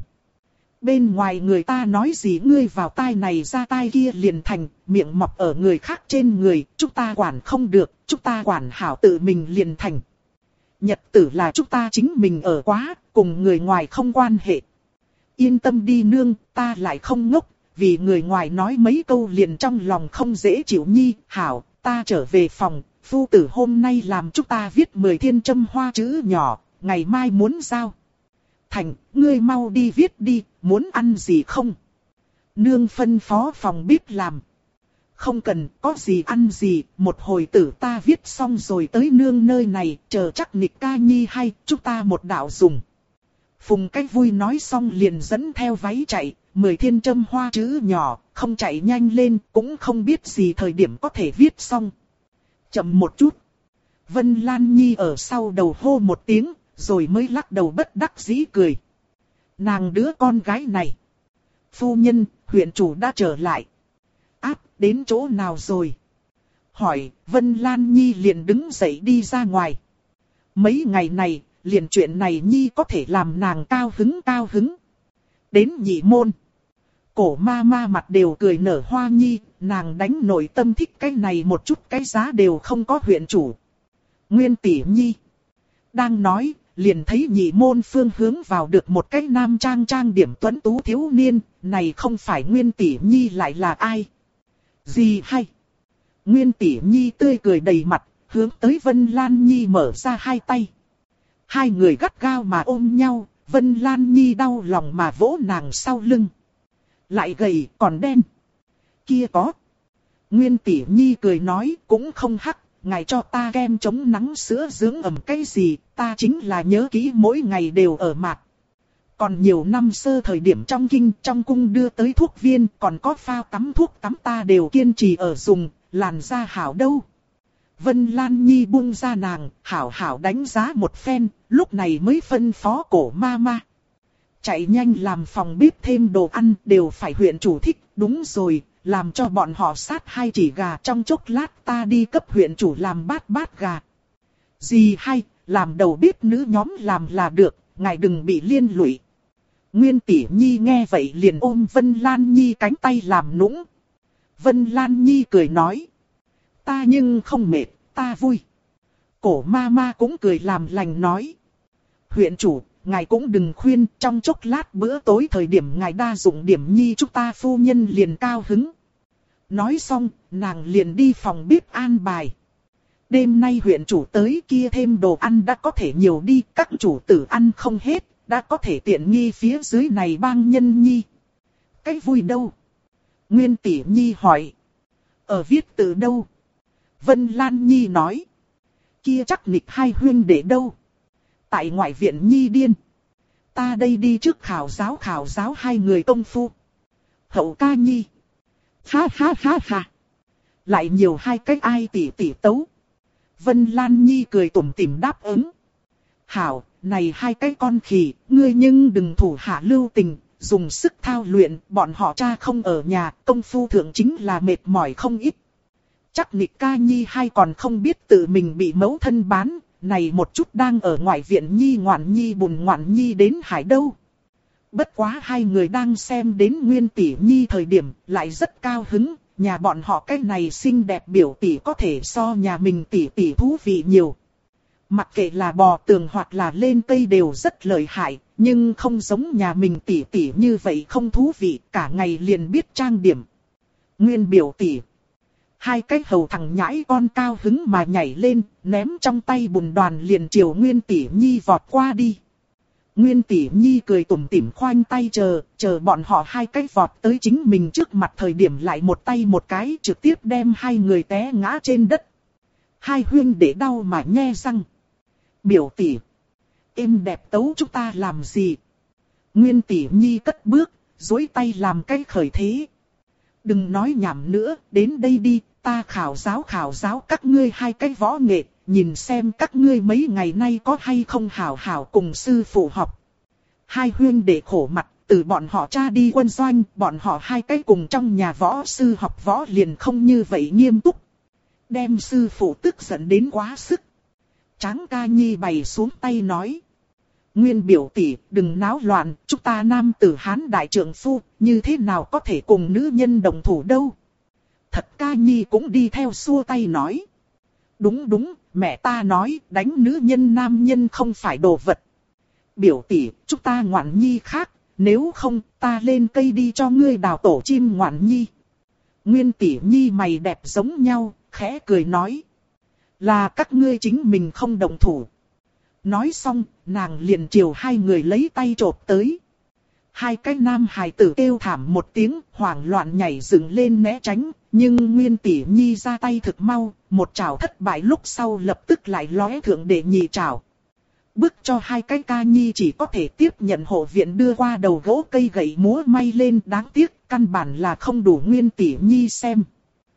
Bên ngoài người ta nói gì ngươi vào tai này ra tai kia liền thành, miệng mọc ở người khác trên người, chúng ta quản không được, chúng ta quản hảo tự mình liền thành. Nhật tử là chúng ta chính mình ở quá, cùng người ngoài không quan hệ. Yên tâm đi nương, ta lại không ngốc, vì người ngoài nói mấy câu liền trong lòng không dễ chịu nhi, hảo, ta trở về phòng, phu tử hôm nay làm chúng ta viết 10 thiên châm hoa chữ nhỏ, ngày mai muốn giao. Thành, ngươi mau đi viết đi, muốn ăn gì không? Nương phân phó phòng bếp làm. Không cần, có gì ăn gì, một hồi tử ta viết xong rồi tới nương nơi này, chờ chắc Nịch Ca Nhi hay, chúng ta một đạo dùng. Phùng cái vui nói xong liền dẫn theo váy chạy, 10 thiên châm hoa chữ nhỏ, không chạy nhanh lên, cũng không biết gì thời điểm có thể viết xong. Chậm một chút. Vân Lan Nhi ở sau đầu hô một tiếng, rồi mới lắc đầu bất đắc dĩ cười. Nàng đứa con gái này. Phu nhân, huyện chủ đã trở lại. Áp, đến chỗ nào rồi? Hỏi, Vân Lan Nhi liền đứng dậy đi ra ngoài. Mấy ngày này, liền chuyện này Nhi có thể làm nàng cao hứng. Đến nhị môn. Cổ ma ma mặt đều cười nở hoa Nhi, nàng đánh nội tâm thích cái này một chút cái giá đều không có huyện chủ. Nguyên tỷ Nhi. Đang nói, liền thấy nhị môn phương hướng vào được một cái nam trang điểm tuấn tú thiếu niên, này không phải Nguyên tỷ Nhi lại là ai? Gì hay? Nguyên tỷ Nhi tươi cười đầy mặt, hướng tới Vân Lan Nhi mở ra hai tay. Hai người gắt gao mà ôm nhau, Vân Lan Nhi đau lòng mà vỗ nàng sau lưng. Lại gầy còn đen. Kia có. Nguyên tỷ Nhi cười nói cũng không hắc, ngài cho ta kem chống nắng sữa dưỡng ẩm cái gì, ta chính là nhớ kỹ mỗi ngày đều ở mặt. Còn nhiều năm sơ thời điểm trong kinh trong cung đưa tới thuốc viên, còn có phao tắm thuốc tắm ta đều kiên trì ở dùng, làn da hảo đâu. Vân Lan Nhi buông ra nàng, hảo đánh giá một phen, lúc này mới phân phó cổ ma ma. Chạy nhanh làm phòng bếp thêm đồ ăn đều phải huyện chủ thích, đúng rồi, làm cho bọn họ sát 2 chỉ gà trong chốc lát ta đi cấp huyện chủ làm bát gà. Gì hay, làm đầu bếp nữ nhóm làm là được, ngài đừng bị liên lụy. Nguyên tỷ Nhi nghe vậy liền ôm Vân Lan Nhi cánh tay làm nũng. Vân Lan Nhi cười nói. Ta nhưng không mệt, ta vui. Cổ ma ma cũng cười làm lành nói. Huyện chủ, ngài cũng đừng khuyên, trong chốc lát bữa tối thời điểm ngài đa dụng điểm Nhi chúng ta phu nhân liền cao hứng. Nói xong, nàng liền đi phòng bếp an bài. Đêm nay huyện chủ tới kia thêm đồ ăn đã có thể nhiều đi, các chủ tử ăn không hết, đã có thể tiện nghi phía dưới này bang nhân Nhi. Cái vui đâu? Nguyên tỷ Nhi hỏi. Ở viết từ đâu? Vân Lan Nhi nói. Kia chắc Nịch hai huynh đệ đâu? Tại ngoại viện Nhi điên. Ta đây đi trước khảo giáo 2 người công phu. Hậu ca Nhi. Ha ha ha ha. Lại nhiều 2 cách ai tỉ tấu. Vân Lan Nhi cười tủm tỉm đáp ứng. Hảo, này 2 cái con khỉ, ngươi nhưng đừng thủ hạ lưu tình, dùng sức thao luyện, bọn họ cha không ở nhà, công phu thượng chính là mệt mỏi không ít. Chắc Nịch Ca Nhi hay còn không biết tự mình bị mẫu thân bán, này một chút đang ở ngoại viện Nhi ngoạn Nhi bùn ngoạn Nhi đến hải đâu. Bất quá 2 người đang xem đến Nguyên tỷ Nhi thời điểm, lại rất cao hứng, nhà bọn họ cái này xinh đẹp biểu tỷ có thể so nhà mình tỷ thú vị nhiều. Mặc kệ là bò tường hoặc là lên cây đều rất lợi hại, nhưng không giống nhà mình tỷ như vậy không thú vị, cả ngày liền biết trang điểm. Nguyên biểu tỷ. 2 cái hầu thằng nhãi con cao hứng mà nhảy lên, ném trong tay bùn đoàn liền chiều Nguyên tỷ Nhi vọt qua đi. Nguyên tỷ Nhi cười tủm tỉm khoanh tay chờ bọn họ 2 cái vọt tới chính mình trước mặt thời điểm lại một tay một cái trực tiếp đem 2 người té ngã trên đất. Hai huynh đệ đau mà nhe răng. Biểu tỷ, êm đẹp tấu chúng ta làm gì? Nguyên tỷ nhi cất bước, duỗi tay làm cái khởi thế. Đừng nói nhảm nữa, đến đây đi, ta khảo giáo các ngươi hai cái võ nghệ, nhìn xem các ngươi mấy ngày nay có hay không hảo hảo cùng sư phụ học. Hai huynh đệ khổ mặt, từ bọn họ cha đi quân doanh, bọn họ hai cái cùng trong nhà võ sư học võ liền không như vậy nghiêm túc. Đem sư phụ tức giận đến quá sức. Tráng ca nhi bày xuống tay nói. Nguyên biểu tỷ, đừng náo loạn, chúng ta nam tử Hán đại trượng phu, như thế nào có thể cùng nữ nhân đồng thủ đâu. Thật ca nhi cũng đi theo xua tay nói. Đúng, mẹ ta nói, đánh nữ nhân nam nhân không phải đồ vật. Biểu tỷ, chúng ta ngoạn nhi khác, nếu không ta lên cây đi cho ngươi đào tổ chim ngoạn nhi. Nguyên tỷ nhi mày đẹp giống nhau, khẽ cười nói. Là các ngươi chính mình không đồng thủ. Nói xong, nàng liền chiều hai người lấy tay chộp tới. Hai cái nam hài tử kêu thảm một tiếng, hoảng loạn nhảy dựng lên né tránh, nhưng Nguyên tỷ nhi ra tay thực mau, một chảo thất bại lúc sau lập tức lại lóe thượng để nhị chảo. Bức cho hai cái ca nhi chỉ có thể tiếp nhận hộ viện đưa qua đầu gỗ cây gậy múa may lên, đáng tiếc, căn bản là không đủ Nguyên tỷ nhi xem.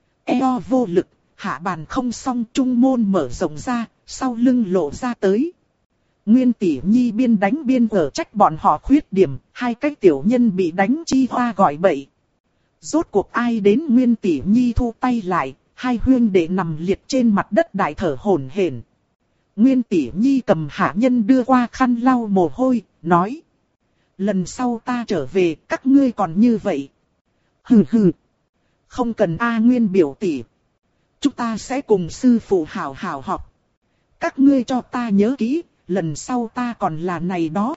Eo vô lực, hạ bàn không xong, trung môn mở rộng ra, sau lưng lộ ra tới. Nguyên tỷ nhi biên đánh biên ở trách bọn họ khuyết điểm, hai cái tiểu nhân bị đánh chi hoa gọi bậy. Rốt cuộc ai đến Nguyên tỷ nhi thu tay lại, hai huynh đệ nằm liệt trên mặt đất đại thở hổn hển. Nguyên tỷ nhi cầm hạ nhân đưa qua khăn lau mồ hôi, nói. Lần sau ta trở về, các ngươi còn như vậy. Hừ. Không cần Nguyên biểu tỷ. Chúng ta sẽ cùng sư phụ hảo hảo học. Các ngươi cho ta nhớ kỹ, lần sau ta còn là này đó